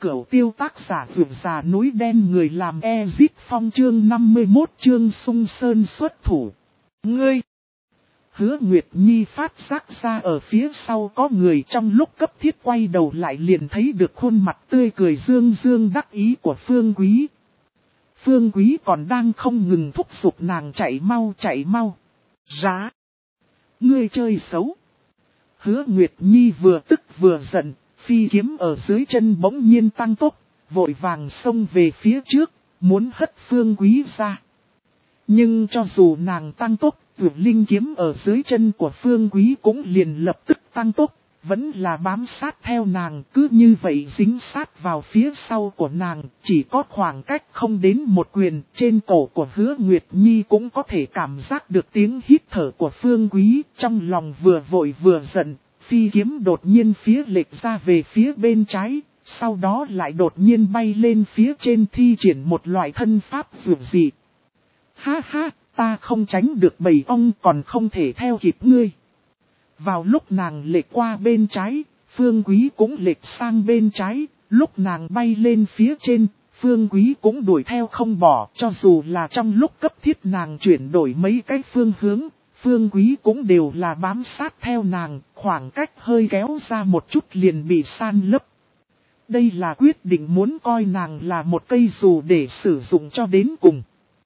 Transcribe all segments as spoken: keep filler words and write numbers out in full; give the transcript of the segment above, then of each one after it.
Cửu tiêu tác giả vượt già núi đen người làm Ezit Phong chương năm mươi mốt chương sung sơn xuất thủ. Ngươi! Hứa Nguyệt Nhi phát giác ra ở phía sau có người, trong lúc cấp thiết quay đầu lại liền thấy được khuôn mặt tươi cười dương dương đắc ý của Phương Quý. Phương Quý còn đang không ngừng thúc giục nàng chạy mau chạy mau. Rá! Ngươi chơi xấu! Hứa Nguyệt Nhi vừa tức vừa giận, phi kiếm ở dưới chân bỗng nhiên tăng tốc, vội vàng xông về phía trước, muốn hất Phương Quý ra. Nhưng cho dù nàng tăng tốc, vượt linh kiếm ở dưới chân của Phương Quý cũng liền lập tức tăng tốc, vẫn là bám sát theo nàng, cứ như vậy dính sát vào phía sau của nàng, chỉ có khoảng cách không đến một quyền. Trên cổ của Hứa Nguyệt Nhi cũng có thể cảm giác được tiếng hít thở của Phương Quý, trong lòng vừa vội vừa giận. Phi kiếm đột nhiên phía lệch ra về phía bên trái, sau đó lại đột nhiên bay lên phía trên thi triển một loại thân pháp dường dị. Ha ha, ta không tránh được bầy ong còn không thể theo kịp ngươi. Vào lúc nàng lệch qua bên trái, Phương Quý cũng lệch sang bên trái, lúc nàng bay lên phía trên, Phương Quý cũng đuổi theo không bỏ, cho dù là trong lúc cấp thiết nàng chuyển đổi mấy cái phương hướng. Phương Quý cũng đều là bám sát theo nàng, khoảng cách hơi kéo ra một chút liền bị san lấp. Đây là quyết định muốn coi nàng là một cây dù để sử dụng cho đến cùng.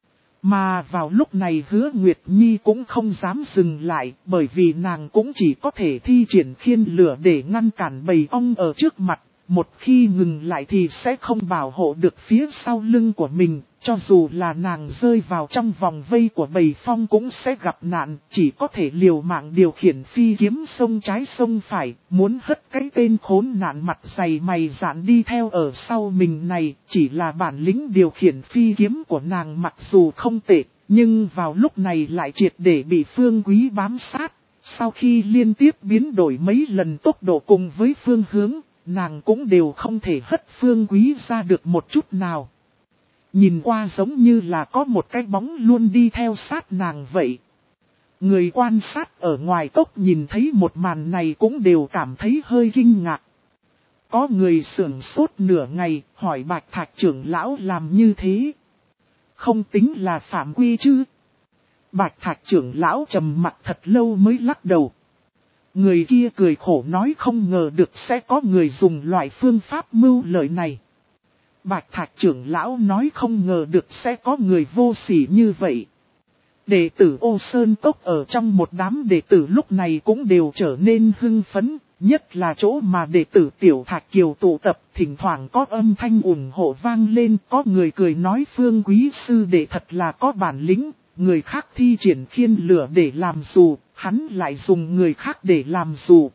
Mà vào lúc này Hứa Nguyệt Nhi cũng không dám dừng lại, bởi vì nàng cũng chỉ có thể thi triển khiên lửa để ngăn cản bầy ong ở trước mặt. Một khi ngừng lại thì sẽ không bảo hộ được phía sau lưng của mình, cho dù là nàng rơi vào trong vòng vây của bầy phong cũng sẽ gặp nạn, chỉ có thể liều mạng điều khiển phi kiếm sông trái sông phải, muốn hất cái tên khốn nạn mặt dày mày dạn đi theo ở sau mình này. Chỉ là bản lĩnh điều khiển phi kiếm của nàng mặc dù không tệ, nhưng vào lúc này lại triệt để bị Phương Quý bám sát. Sau khi liên tiếp biến đổi mấy lần tốc độ cùng với phương hướng, nàng cũng đều không thể hất Phương Quý ra được một chút nào. Nhìn qua giống như là có một cái bóng luôn đi theo sát nàng vậy. Người quan sát ở ngoài cốc nhìn thấy một màn này cũng đều cảm thấy hơi kinh ngạc. Có người sửng sốt nửa ngày, hỏi Bạch Thạch trưởng lão làm như thế. Không tính là phạm quy chứ? Bạch Thạch trưởng lão trầm mặt thật lâu mới lắc đầu. Người kia cười khổ nói không ngờ được sẽ có người dùng loại phương pháp mưu lợi này. Bạch Thạch trưởng lão nói không ngờ được sẽ có người vô sỉ như vậy. Đệ tử Ô Sơn Cốc ở trong một đám đệ tử lúc này cũng đều trở nên hưng phấn, nhất là chỗ mà đệ tử Tiểu Thạch Kiều tụ tập, thỉnh thoảng có âm thanh ủng hộ vang lên, có người cười nói Phương Quý sư đệ thật là có bản lĩnh, người khác thi triển khiên lửa để làm dù, hắn lại dùng người khác để làm dù.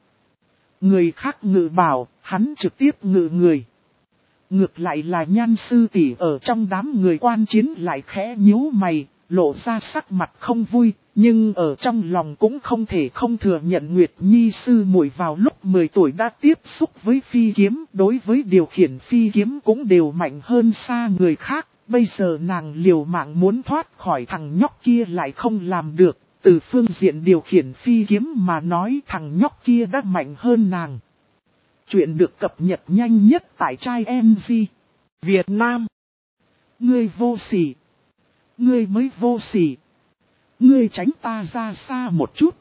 Người khác ngự bảo, hắn trực tiếp ngự người. Ngược lại là Nhan sư tỷ ở trong đám người quan chiến lại khẽ nhíu mày, lộ ra sắc mặt không vui, nhưng ở trong lòng cũng không thể không thừa nhận Nguyệt Nhi sư muội vào lúc mười tuổi đã tiếp xúc với phi kiếm, đối với điều khiển phi kiếm cũng đều mạnh hơn xa người khác, bây giờ nàng liều mạng muốn thoát khỏi thằng nhóc kia lại không làm được, từ phương diện điều khiển phi kiếm mà nói thằng nhóc kia đã mạnh hơn nàng. Chuyện được cập nhật nhanh nhất tại trai em gi Việt Nam. Ngươi vô sỉ. Ngươi mới vô sỉ. Ngươi tránh ta ra xa một chút.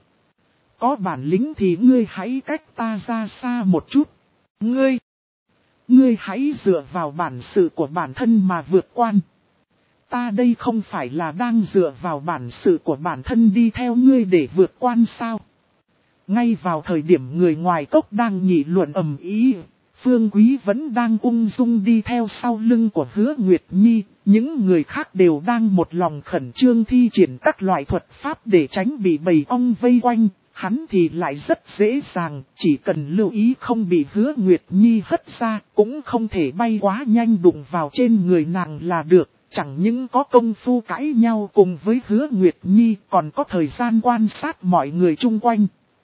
Có bản lĩnh thì ngươi hãy cách ta ra xa một chút. Ngươi. Ngươi hãy dựa vào bản sự của bản thân mà vượt quan. Ta đây không phải là đang dựa vào bản sự của bản thân đi theo ngươi để vượt quan sao? Ngay vào thời điểm người ngoài cốc đang nghị luận ầm ĩ, Phương Quý vẫn đang ung dung đi theo sau lưng của Hứa Nguyệt Nhi, những người khác đều đang một lòng khẩn trương thi triển các loại thuật pháp để tránh bị bầy ong vây quanh, hắn thì lại rất dễ dàng, chỉ cần lưu ý không bị Hứa Nguyệt Nhi hất ra, cũng không thể bay quá nhanh đụng vào trên người nàng là được, chẳng những có công phu cãi nhau cùng với Hứa Nguyệt Nhi còn có thời gian quan sát mọi người chung quanh.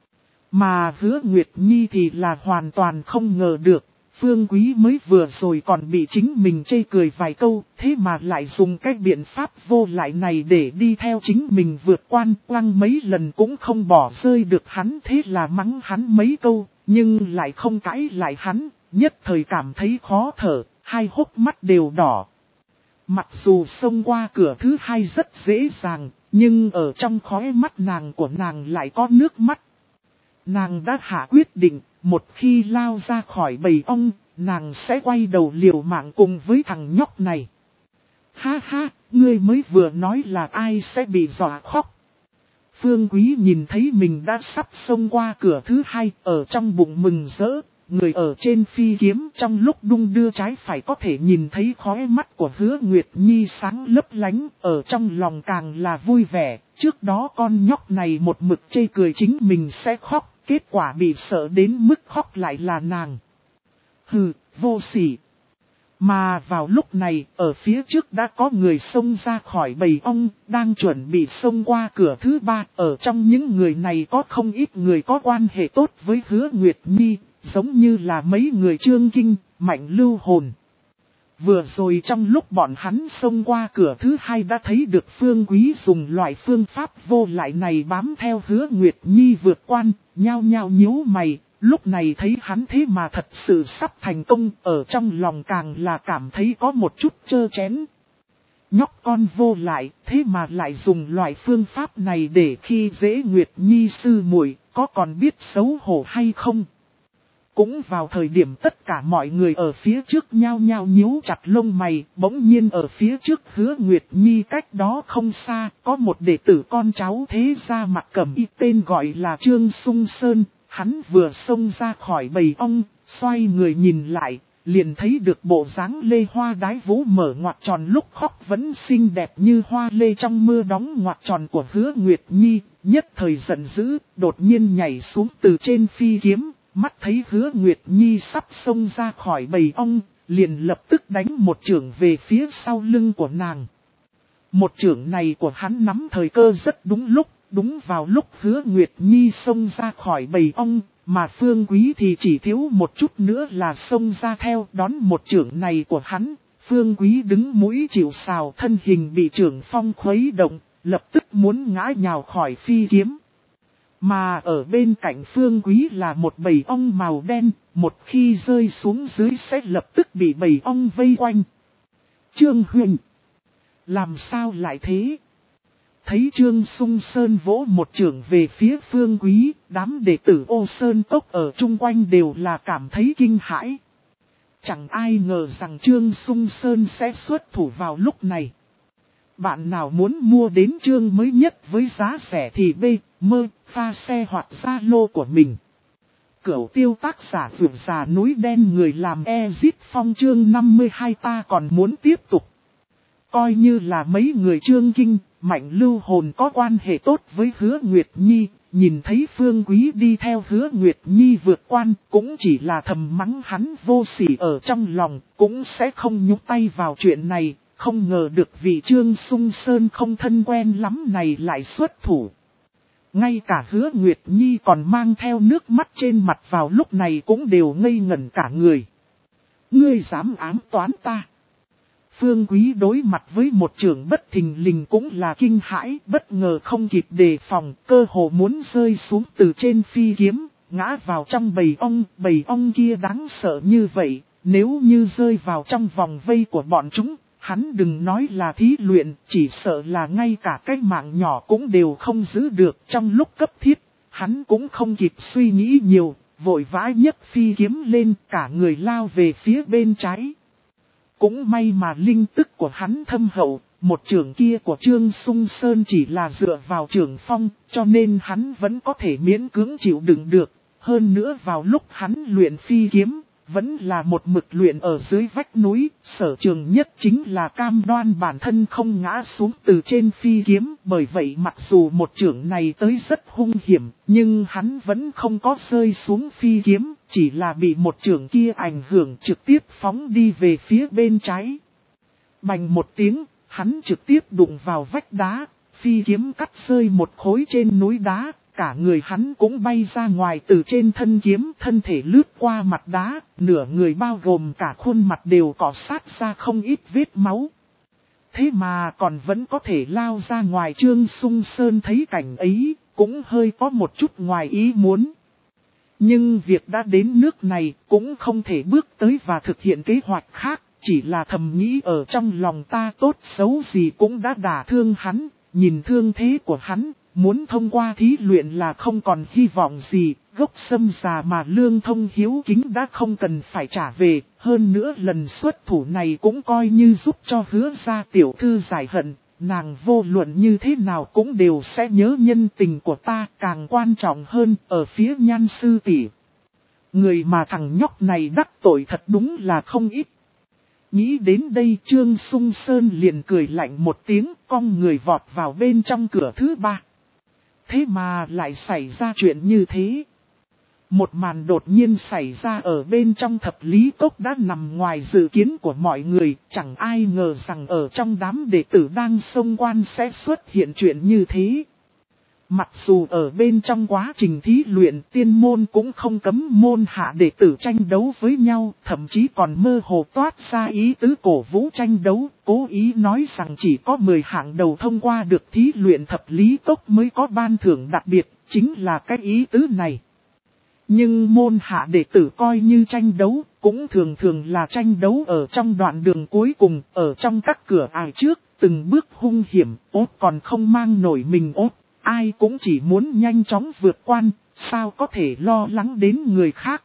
Mà Hứa Nguyệt Nhi thì là hoàn toàn không ngờ được, Phương Quý mới vừa rồi còn bị chính mình chê cười vài câu, thế mà lại dùng cái biện pháp vô lại này để đi theo chính mình vượt quan, quăng mấy lần cũng không bỏ rơi được hắn, thế là mắng hắn mấy câu, nhưng lại không cãi lại hắn, nhất thời cảm thấy khó thở, hai hốc mắt đều đỏ. Mặc dù xông qua cửa thứ hai rất dễ dàng, nhưng ở trong khóe mắt nàng của nàng lại có nước mắt. Nàng đã hạ quyết định, một khi lao ra khỏi bầy ong, nàng sẽ quay đầu liều mạng cùng với thằng nhóc này. Ha ha, ngươi mới vừa nói là ai sẽ bị dọa khóc. Phương Quý nhìn thấy mình đã sắp xông qua cửa thứ hai, ở trong bụng mừng rỡ, người ở trên phi kiếm trong lúc đung đưa trái phải có thể nhìn thấy khóe mắt của Hứa Nguyệt Nhi sáng lấp lánh, ở trong lòng càng là vui vẻ, trước đó con nhóc này một mực chê cười chính mình sẽ khóc, kết quả bị sợ đến mức khóc lại là nàng. Hừ, vô sỉ. Mà vào lúc này, ở phía trước đã có người xông ra khỏi bầy ong, đang chuẩn bị xông qua cửa thứ ba. Ở trong những người này có không ít người có quan hệ tốt với Hứa Nguyệt Nhi, giống như là mấy người Trương Kinh, Mạnh Lưu Hồn. Vừa rồi trong lúc bọn hắn xông qua cửa thứ hai đã thấy được Phương Quý dùng loại phương pháp vô lại này bám theo Hứa Nguyệt Nhi vượt quan, nhao nhao nhíu mày. Lúc này thấy hắn thế mà thật sự sắp thành công, ở trong lòng càng là cảm thấy có một chút trơ chén. Nhóc con vô lại, thế mà lại dùng loại phương pháp này để khi dễ Nguyệt Nhi sư muội, có còn biết xấu hổ hay không? Cũng vào thời điểm tất cả mọi người ở phía trước nhao nhao nhíu chặt lông mày, bỗng nhiên ở phía trước Hứa Nguyệt Nhi cách đó không xa, có một đệ tử con cháu thế gia mặc cẩm y tên gọi là Trương Sung Sơn. Hắn vừa xông ra khỏi bầy ong, xoay người nhìn lại, liền thấy được bộ dáng lê hoa đái vũ mở ngoặt tròn lúc khóc vẫn xinh đẹp như hoa lê trong mưa đóng ngoặt tròn của Hứa Nguyệt Nhi, nhất thời giận dữ, đột nhiên nhảy xuống từ trên phi kiếm, mắt thấy Hứa Nguyệt Nhi sắp xông ra khỏi bầy ong, liền lập tức đánh một chưởng về phía sau lưng của nàng. Một chưởng này của hắn nắm thời cơ rất đúng lúc. Đúng vào lúc Hứa Nguyệt Nhi xông ra khỏi bầy ong, mà Phương Quý thì chỉ thiếu một chút nữa là xông ra theo đón một chưởng này của hắn. Phương Quý đứng mũi chịu sào, thân hình bị chưởng phong khuấy động, lập tức muốn ngã nhào khỏi phi kiếm. Mà ở bên cạnh Phương Quý là một bầy ong màu đen, một khi rơi xuống dưới sẽ lập tức bị bầy ong vây quanh. Trương Huyền, làm sao lại thế? Thấy Trương Sung Sơn vỗ một chưởng về phía Phương Quý, đám đệ tử Ô Sơn Cốc ở chung quanh đều là cảm thấy kinh hãi. Chẳng ai ngờ rằng Trương Sung Sơn sẽ xuất thủ vào lúc này. Bạn nào muốn mua đến chương mới nhất với giá rẻ thì bê, mơ, pha xe hoặc Zalo của mình. Cửu tiêu tác giả vượt già núi đen người làm Ezit Phong chương năm mươi hai ta còn muốn tiếp tục. Coi như là mấy người Trương Kinh, Mạnh Lưu Hồn có quan hệ tốt với Hứa Nguyệt Nhi, nhìn thấy Phương Quý đi theo Hứa Nguyệt Nhi vượt quan, cũng chỉ là thầm mắng hắn vô sỉ ở trong lòng, cũng sẽ không nhúc tay vào chuyện này, không ngờ được vị Trương Sung Sơn không thân quen lắm này lại xuất thủ. Ngay cả Hứa Nguyệt Nhi còn mang theo nước mắt trên mặt vào lúc này cũng đều ngây ngẩn cả người. Ngươi dám ám toán ta? Phương Quý đối mặt với một trưởng bất thình lình cũng là kinh hãi, bất ngờ không kịp đề phòng, cơ hồ muốn rơi xuống từ trên phi kiếm, ngã vào trong bầy ong, bầy ong kia đáng sợ như vậy, nếu như rơi vào trong vòng vây của bọn chúng, hắn đừng nói là thí luyện, chỉ sợ là ngay cả cái mạng nhỏ cũng đều không giữ được trong lúc cấp thiết, hắn cũng không kịp suy nghĩ nhiều, vội vã nhấc phi kiếm lên cả người lao về phía bên trái. Cũng may mà linh tức của hắn thâm hậu, một trưởng kia của Trương Sung Sơn chỉ là dựa vào trưởng phong, cho nên hắn vẫn có thể miễn cưỡng chịu đựng được. Hơn nữa vào lúc hắn luyện phi kiếm, vẫn là một mực luyện ở dưới vách núi, sở trường nhất chính là cam đoan bản thân không ngã xuống từ trên phi kiếm. Bởi vậy mặc dù một trưởng này tới rất hung hiểm, nhưng hắn vẫn không có rơi xuống phi kiếm, chỉ là bị một trưởng kia ảnh hưởng trực tiếp phóng đi về phía bên trái. Bành một tiếng, hắn trực tiếp đụng vào vách đá, phi kiếm cắt rơi một khối trên núi đá. Cả người hắn cũng bay ra ngoài từ trên thân kiếm, thân thể lướt qua mặt đá, nửa người bao gồm cả khuôn mặt đều cọ sát ra không ít vết máu. Thế mà còn vẫn có thể lao ra ngoài. Trương Sung Sơn thấy cảnh ấy, cũng hơi có một chút ngoài ý muốn. Nhưng việc đã đến nước này cũng không thể bước tới và thực hiện kế hoạch khác, chỉ là thầm nghĩ ở trong lòng ta tốt xấu gì cũng đã đả thương hắn, nhìn thương thế của hắn, muốn thông qua thí luyện là không còn hy vọng gì, gốc sâm già mà Lương Thông hiếu kính đã không cần phải trả về, hơn nữa lần xuất thủ này cũng coi như giúp cho Hứa gia tiểu thư giải hận. Nàng vô luận như thế nào cũng đều sẽ nhớ nhân tình của ta, càng quan trọng hơn ở phía Nhan sư tỷ. Người mà thằng nhóc này đắc tội thật đúng là không ít. Nghĩ đến đây Trương Sung Sơn liền cười lạnh một tiếng, cong người vọt vào bên trong cửa thứ ba. Thế mà lại xảy ra chuyện như thế. Một màn đột nhiên xảy ra ở bên trong thập lý cốc đã nằm ngoài dự kiến của mọi người, chẳng ai ngờ rằng ở trong đám đệ tử đang xông quan sẽ xuất hiện chuyện như thế. Mặc dù ở bên trong quá trình thí luyện tiên môn cũng không cấm môn hạ đệ tử tranh đấu với nhau, thậm chí còn mơ hồ toát ra ý tứ cổ vũ tranh đấu, cố ý nói rằng chỉ có mười hạng đầu thông qua được thí luyện thập lý cốc mới có ban thưởng đặc biệt, chính là cái ý tứ này. Nhưng môn hạ đệ tử coi như tranh đấu, cũng thường thường là tranh đấu ở trong đoạn đường cuối cùng, ở trong các cửa ải trước, từng bước hung hiểm, ốt còn không mang nổi mình ốt, ai cũng chỉ muốn nhanh chóng vượt quan, sao có thể lo lắng đến người khác.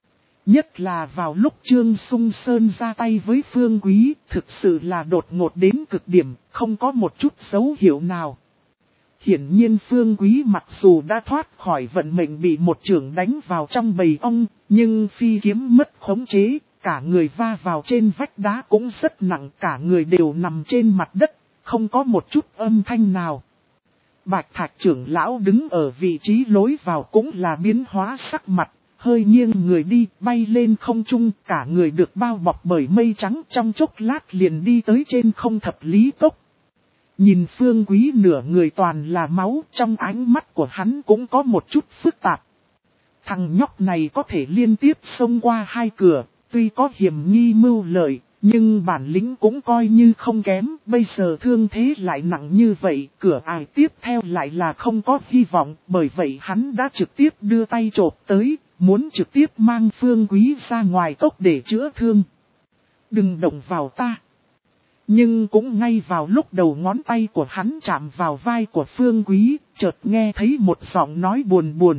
Nhất là vào lúc Trương Sung Sơn ra tay với Phương Quý, thực sự là đột ngột đến cực điểm, không có một chút dấu hiệu nào. Hiển nhiên Phương Quý mặc dù đã thoát khỏi vận mệnh bị một chưởng đánh vào trong bầy ong, nhưng phi kiếm mất khống chế, cả người va vào trên vách đá cũng rất nặng, cả người đều nằm trên mặt đất, không có một chút âm thanh nào. Bạch Thạch trưởng lão đứng ở vị trí lối vào cũng là biến hóa sắc mặt, hơi nghiêng người đi, bay lên không trung, cả người được bao bọc bởi mây trắng, trong chốc lát liền đi tới trên không thập lý cốc. Nhìn Phương Quý nửa người toàn là máu, trong ánh mắt của hắn cũng có một chút phức tạp. Thằng nhóc này có thể liên tiếp xông qua hai cửa, tuy có hiểm nghi mưu lợi, nhưng bản lĩnh cũng coi như không kém. Bây giờ thương thế lại nặng như vậy, cửa ải tiếp theo lại là không có hy vọng, bởi vậy hắn đã trực tiếp đưa tay chộp tới, muốn trực tiếp mang Phương Quý ra ngoài cốc để chữa thương. Đừng động vào ta. Nhưng cũng ngay vào lúc đầu ngón tay của hắn chạm vào vai của Phương Quý, chợt nghe thấy một giọng nói buồn buồn.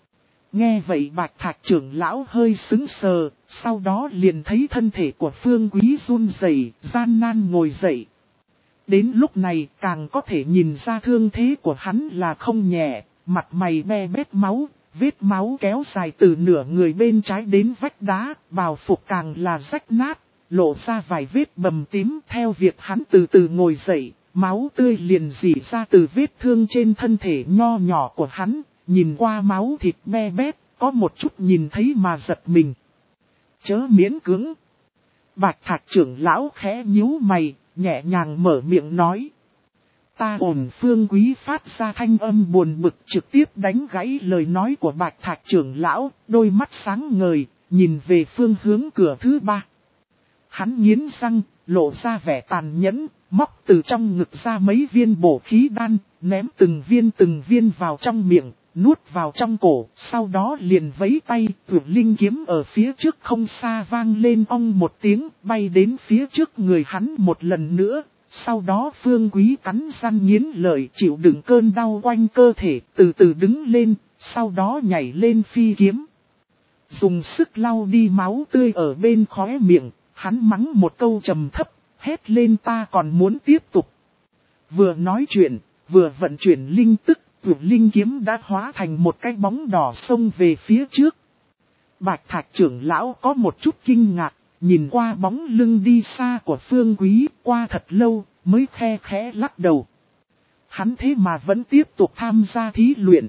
Nghe vậy Bạch Thạch trưởng lão hơi sững sờ, sau đó liền thấy thân thể của Phương Quý run rẩy, gian nan ngồi dậy. Đến lúc này càng có thể nhìn ra thương thế của hắn là không nhẹ, mặt mày be bết máu, vết máu kéo dài từ nửa người bên trái đến vách đá, bào phục càng là rách nát. Lộ ra vài vết bầm tím. Theo việc hắn từ từ ngồi dậy, máu tươi liền rỉ ra từ vết thương trên thân thể nho nhỏ của hắn, nhìn qua máu thịt be bét, có một chút nhìn thấy mà giật mình. Chớ miễn cưỡng. Bạch Thạch trưởng lão khẽ nhíu mày, nhẹ nhàng mở miệng nói. Ta ổn. Phương Quý phát ra thanh âm buồn bực trực tiếp đánh gãy lời nói của Bạch Thạch trưởng lão, đôi mắt sáng ngời, nhìn về phương hướng cửa thứ ba. Hắn nghiến răng, lộ ra vẻ tàn nhẫn, móc từ trong ngực ra mấy viên bổ khí đan, ném từng viên từng viên vào trong miệng, nuốt vào trong cổ, sau đó liền vẫy tay, tuyệt linh kiếm ở phía trước không xa vang lên ong một tiếng, bay đến phía trước người hắn một lần nữa. Sau đó Phương Quý cắn răng nghiến lợi chịu đựng cơn đau quanh cơ thể, từ từ đứng lên, sau đó nhảy lên phi kiếm. Dùng sức lau đi máu tươi ở bên khóe miệng. Hắn mắng một câu trầm thấp, hét lên ta còn muốn tiếp tục. Vừa nói chuyện, vừa vận chuyển linh tức, vượt linh kiếm đã hóa thành một cái bóng đỏ xông về phía trước. Bạch Thạch trưởng lão có một chút kinh ngạc, nhìn qua bóng lưng đi xa của Phương Quý, qua thật lâu, mới khe khẽ lắc đầu. Hắn thế mà vẫn tiếp tục tham gia thí luyện.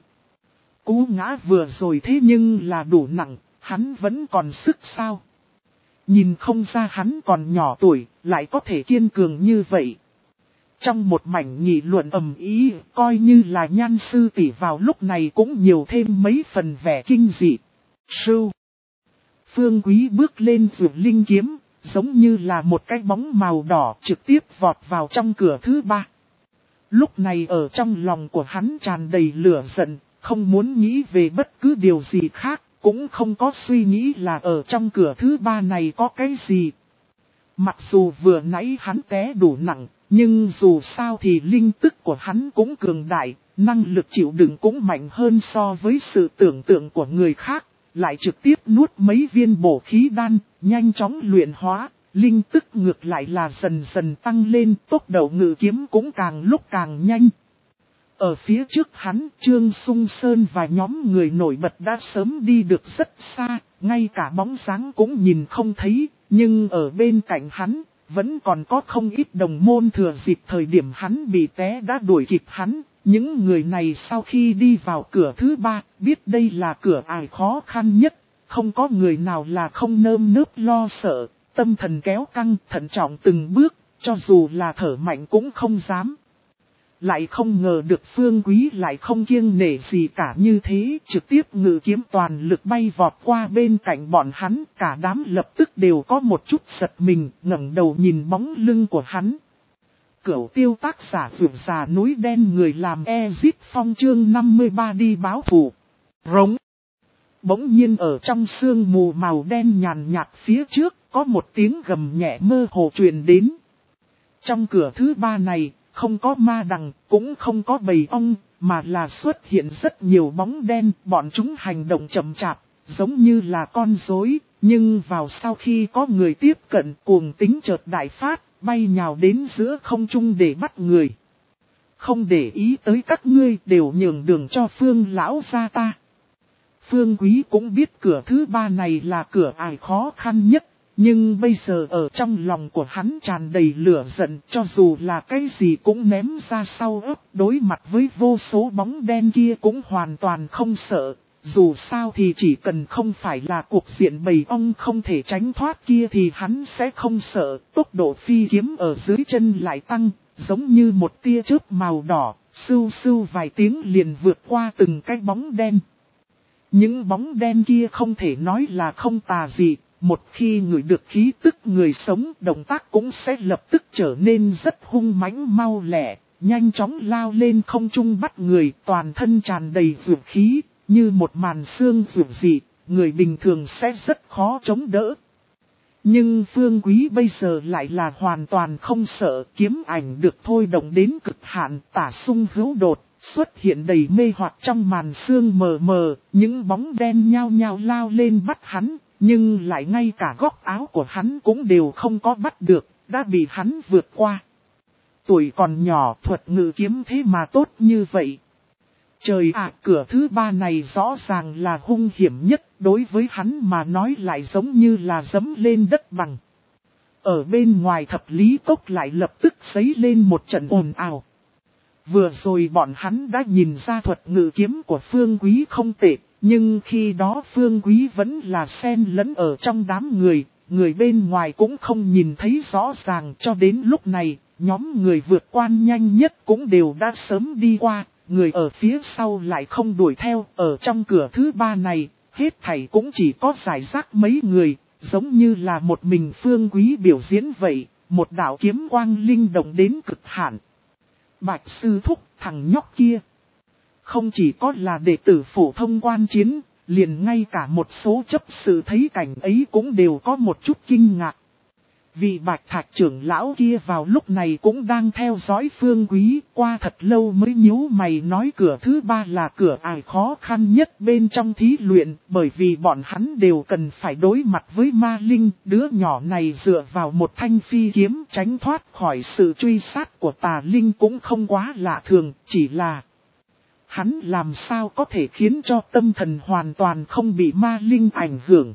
Cú ngã vừa rồi thế nhưng là đủ nặng, hắn vẫn còn sức sao? Nhìn không ra hắn còn nhỏ tuổi, lại có thể kiên cường như vậy. Trong một mảnh nghị luận ầm ý, coi như là Nhan sư tỷ vào lúc này cũng nhiều thêm mấy phần vẻ kinh dị. Sưu. Phương Quý bước lên vượt linh kiếm, giống như là một cái bóng màu đỏ trực tiếp vọt vào trong cửa thứ ba. Lúc này ở trong lòng của hắn tràn đầy lửa giận, không muốn nghĩ về bất cứ điều gì khác. cũng không có suy nghĩ là ở trong cửa thứ ba này có cái gì. Mặc dù vừa nãy hắn té đủ nặng, nhưng dù sao thì linh tức của hắn cũng cường đại, năng lực chịu đựng cũng mạnh hơn so với sự tưởng tượng của người khác, lại trực tiếp nuốt mấy viên bổ khí đan, nhanh chóng luyện hóa, linh tức ngược lại là dần dần tăng lên, tốc độ ngự kiếm cũng càng lúc càng nhanh. Ở phía trước hắn, Trương Sung Sơn và nhóm người nổi bật đã sớm đi được rất xa, ngay cả bóng dáng cũng nhìn không thấy, nhưng ở bên cạnh hắn, vẫn còn có không ít đồng môn thừa dịp thời điểm hắn bị té đã đuổi kịp hắn. Những người này sau khi đi vào cửa thứ ba, biết đây là cửa ải khó khăn nhất, không có người nào là không nơm nớp lo sợ, tâm thần kéo căng, thận trọng từng bước, cho dù là thở mạnh cũng không dám. Lại không ngờ được Phương Quý lại không kiêng nể gì cả như thế, trực tiếp ngự kiếm toàn lực bay vọt qua bên cạnh bọn hắn, cả đám lập tức đều có một chút giật mình, ngẩng đầu nhìn bóng lưng của hắn. Cửu tiêu tác giả vượt già núi đen người làm Ezit Phong chương năm mươi ba đi báo thù. Rống. Bỗng nhiên ở trong sương mù màu đen nhàn nhạt phía trước, có một tiếng gầm nhẹ mơ hồ truyền đến. Trong cửa thứ ba này, không có ma đằng, cũng không có bầy ong, mà là xuất hiện rất nhiều bóng đen, bọn chúng hành động chậm chạp, giống như là con rối, nhưng vào sau khi có người tiếp cận cuồng tính chợt đại phát, bay nhào đến giữa không trung để bắt người. Không để ý tới các ngươi đều nhường đường cho Phương lão gia ta. Phương Quý cũng biết cửa thứ ba này là cửa ải khó khăn nhất, nhưng bây giờ ở trong lòng của hắn tràn đầy lửa giận, cho dù là cái gì cũng ném ra sau ấp, đối mặt với vô số bóng đen kia cũng hoàn toàn không sợ. Dù sao thì chỉ cần không phải là cuộc diện bầy ong không thể tránh thoát kia thì hắn sẽ không sợ. Tốc độ phi kiếm ở dưới chân lại tăng, giống như một tia chớp màu đỏ, sưu sưu vài tiếng liền vượt qua từng cái bóng đen. Những bóng đen kia không thể nói là không tà gì, một khi ngửi được khí tức người sống, động tác cũng sẽ lập tức trở nên rất hung mãnh mau lẹ, nhanh chóng lao lên không trung bắt người, toàn thân tràn đầy dược khí. Như một màn xương dường dị, người bình thường sẽ rất khó chống đỡ. Nhưng Phương Quý bây giờ lại là hoàn toàn không sợ, kiếm ảnh được thôi động đến cực hạn, tả sung hữu đột, xuất hiện đầy mê hoặc trong màn xương mờ mờ, những bóng đen nhao nhao lao lên bắt hắn, nhưng lại ngay cả góc áo của hắn cũng đều không có bắt được, đã bị hắn vượt qua. Tuổi còn nhỏ thuật ngự kiếm thế mà tốt như vậy. Trời ạ, cửa thứ ba này rõ ràng là hung hiểm nhất, đối với hắn mà nói lại giống như là dẫm lên đất bằng. Ở bên ngoài thập lý cốc lại lập tức xấy lên một trận ồn ào. Vừa rồi bọn hắn đã nhìn ra thuật ngự kiếm của Phương Quý không tệ, nhưng khi đó Phương Quý vẫn là xen lẫn ở trong đám người, người bên ngoài cũng không nhìn thấy rõ ràng. Cho đến lúc này, nhóm người vượt quan nhanh nhất cũng đều đã sớm đi qua. Người ở phía sau lại không đuổi theo, ở trong cửa thứ ba này, hết thảy cũng chỉ có giải rác mấy người, giống như là một mình Phương Quý biểu diễn vậy, một đạo kiếm quang linh động đến cực hạn. Bạch sư thúc, thằng nhóc kia, không chỉ có là đệ tử phổ thông quan chiến, liền ngay cả một số chấp sự thấy cảnh ấy cũng đều có một chút kinh ngạc. Vị Bạch Thạch trưởng lão kia vào lúc này cũng đang theo dõi Phương Quý, qua thật lâu mới nhíu mày nói cửa thứ ba là cửa ải khó khăn nhất bên trong thí luyện, bởi vì bọn hắn đều cần phải đối mặt với ma linh, đứa nhỏ này dựa vào một thanh phi kiếm tránh thoát khỏi sự truy sát của tà linh cũng không quá lạ thường, chỉ là hắn làm sao có thể khiến cho tâm thần hoàn toàn không bị ma linh ảnh hưởng.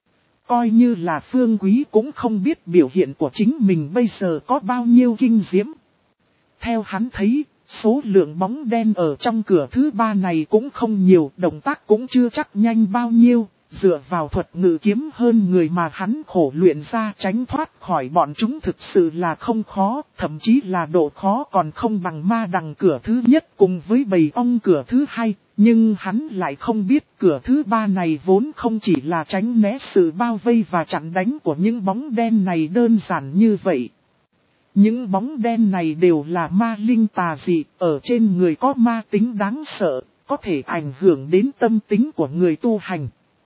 Coi như là Phương Quý cũng không biết biểu hiện của chính mình bây giờ có bao nhiêu kinh diễm. Theo hắn thấy, số lượng bóng đen ở trong cửa thứ ba này cũng không nhiều, động tác cũng chưa chắc nhanh bao nhiêu, dựa vào thuật ngự kiếm hơn người mà hắn khổ luyện ra tránh thoát khỏi bọn chúng thực sự là không khó, thậm chí là độ khó còn không bằng ma đằng cửa thứ nhất cùng với bầy ong cửa thứ hai. Nhưng hắn lại không biết cửa thứ ba này vốn không chỉ là tránh né sự bao vây và chặn đánh của những bóng đen này đơn giản như vậy. Những bóng đen này đều là ma linh tà dị, ở trên người có ma tính đáng sợ, có thể ảnh hưởng đến tâm tính của người tu hành.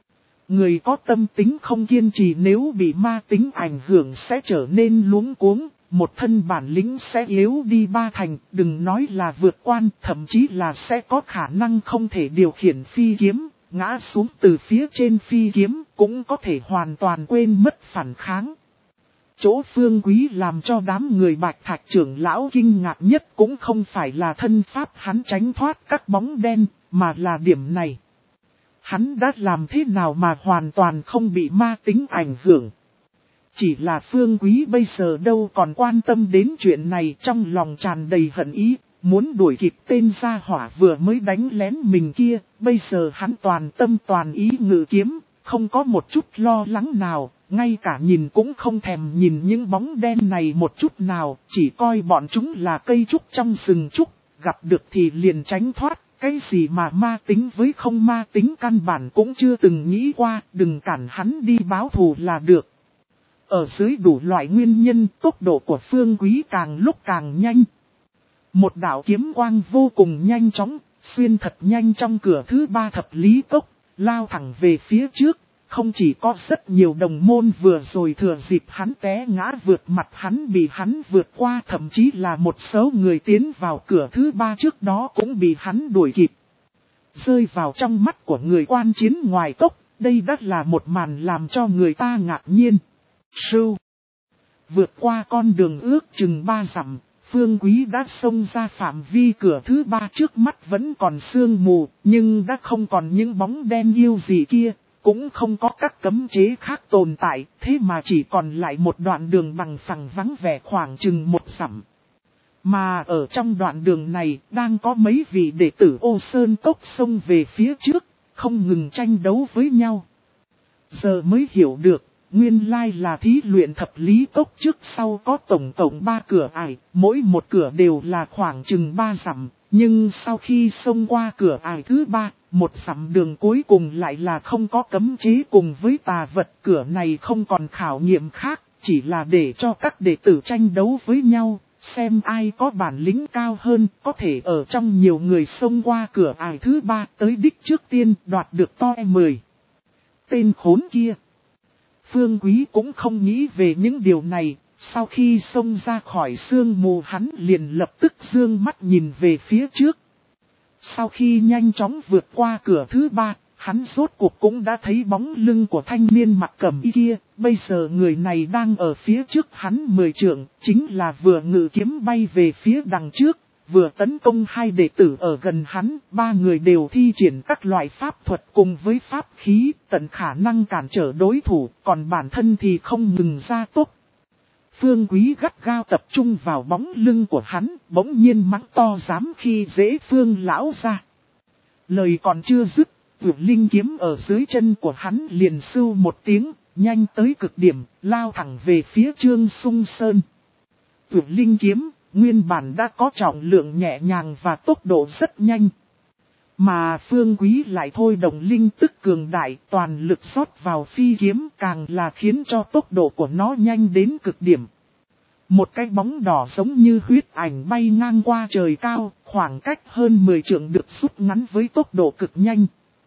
Người có tâm tính không kiên trì nếu bị ma tính ảnh hưởng sẽ trở nên luống cuống, một thân bản lĩnh sẽ yếu đi ba thành, đừng nói là vượt quan, thậm chí là sẽ có khả năng không thể điều khiển phi kiếm, ngã xuống từ phía trên phi kiếm, cũng có thể hoàn toàn quên mất phản kháng. Chỗ Phương Quý làm cho đám người Bạch Thạch trưởng lão kinh ngạc nhất cũng không phải là thân pháp hắn tránh thoát các bóng đen, mà là điểm này. Hắn đã làm thế nào mà hoàn toàn không bị ma tính ảnh hưởng. Chỉ là Phương Quý bây giờ đâu còn quan tâm đến chuyện này, trong lòng tràn đầy hận ý, muốn đuổi kịp tên gia hỏa vừa mới đánh lén mình kia, bây giờ hắn toàn tâm toàn ý ngự kiếm, không có một chút lo lắng nào, ngay cả nhìn cũng không thèm nhìn những bóng đen này một chút nào, chỉ coi bọn chúng là cây trúc trong rừng trúc, gặp được thì liền tránh thoát. Cái gì mà ma tính với không ma tính căn bản cũng chưa từng nghĩ qua, đừng cản hắn đi báo thù là được. Ở dưới đủ loại nguyên nhân, tốc độ của Phương Quý càng lúc càng nhanh. Một đạo kiếm quang vô cùng nhanh chóng, xuyên thật nhanh trong cửa thứ ba thập lý cốc, lao thẳng về phía trước. Không chỉ có rất nhiều đồng môn vừa rồi thừa dịp hắn té ngã vượt mặt hắn bị hắn vượt qua, thậm chí là một số người tiến vào cửa thứ ba trước đó cũng bị hắn đuổi kịp. Rơi vào trong mắt của người quan chiến ngoài cốc, đây đã là một màn làm cho người ta ngạc nhiên. Sưu. Vượt qua con đường ước chừng ba dặm, Phương Quý đã xông ra phạm vi cửa thứ ba, trước mắt vẫn còn sương mù, nhưng đã không còn những bóng đen yêu gì kia. Cũng không có các cấm chế khác tồn tại, thế mà chỉ còn lại một đoạn đường bằng phẳng vắng vẻ khoảng chừng một dặm. Mà ở trong đoạn đường này, đang có mấy vị đệ tử Ô Sơn Cốc xông về phía trước, không ngừng tranh đấu với nhau. Giờ mới hiểu được, nguyên lai là thí luyện thập lý cốc trước sau có tổng cộng ba cửa ải, mỗi một cửa đều là khoảng chừng ba dặm, nhưng sau khi xông qua cửa ải thứ ba, một dặm đường cuối cùng lại là không có cấm chế cùng với tà vật, cửa này không còn khảo nghiệm khác, chỉ là để cho các đệ tử tranh đấu với nhau, xem ai có bản lĩnh cao hơn, có thể ở trong nhiều người xông qua cửa ải thứ ba tới đích trước tiên đoạt được to mười. Tên khốn kia. Phương Quý cũng không nghĩ về những điều này, sau khi xông ra khỏi sương mù hắn liền lập tức dương mắt nhìn về phía trước. Sau khi nhanh chóng vượt qua cửa thứ ba, hắn rốt cuộc cũng đã thấy bóng lưng của thanh niên mặc cẩm y kia. Bây giờ người này đang ở phía trước hắn mười trượng, chính là vừa ngự kiếm bay về phía đằng trước, vừa tấn công hai đệ tử ở gần hắn. Ba người đều thi triển các loại pháp thuật cùng với pháp khí, tận khả năng cản trở đối thủ, còn bản thân thì không ngừng ra tốc. Phương Quý gắt gao tập trung vào bóng lưng của hắn, bỗng nhiên mắng to dám khi dễ Phương lão ra. Lời còn chưa dứt, vượt linh kiếm ở dưới chân của hắn liền sưu một tiếng, nhanh tới cực điểm, lao thẳng về phía Trương Sung Sơn. Vượt linh kiếm, nguyên bản đã có trọng lượng nhẹ nhàng và tốc độ rất nhanh. Mà Phương Quý lại thôi động linh tức cường đại, toàn lực rót vào phi kiếm, càng là khiến cho tốc độ của nó nhanh đến cực điểm. Một cái bóng đỏ giống như huyết ảnh bay ngang qua trời cao, khoảng cách hơn mười trượng được rút ngắn với tốc độ cực nhanh.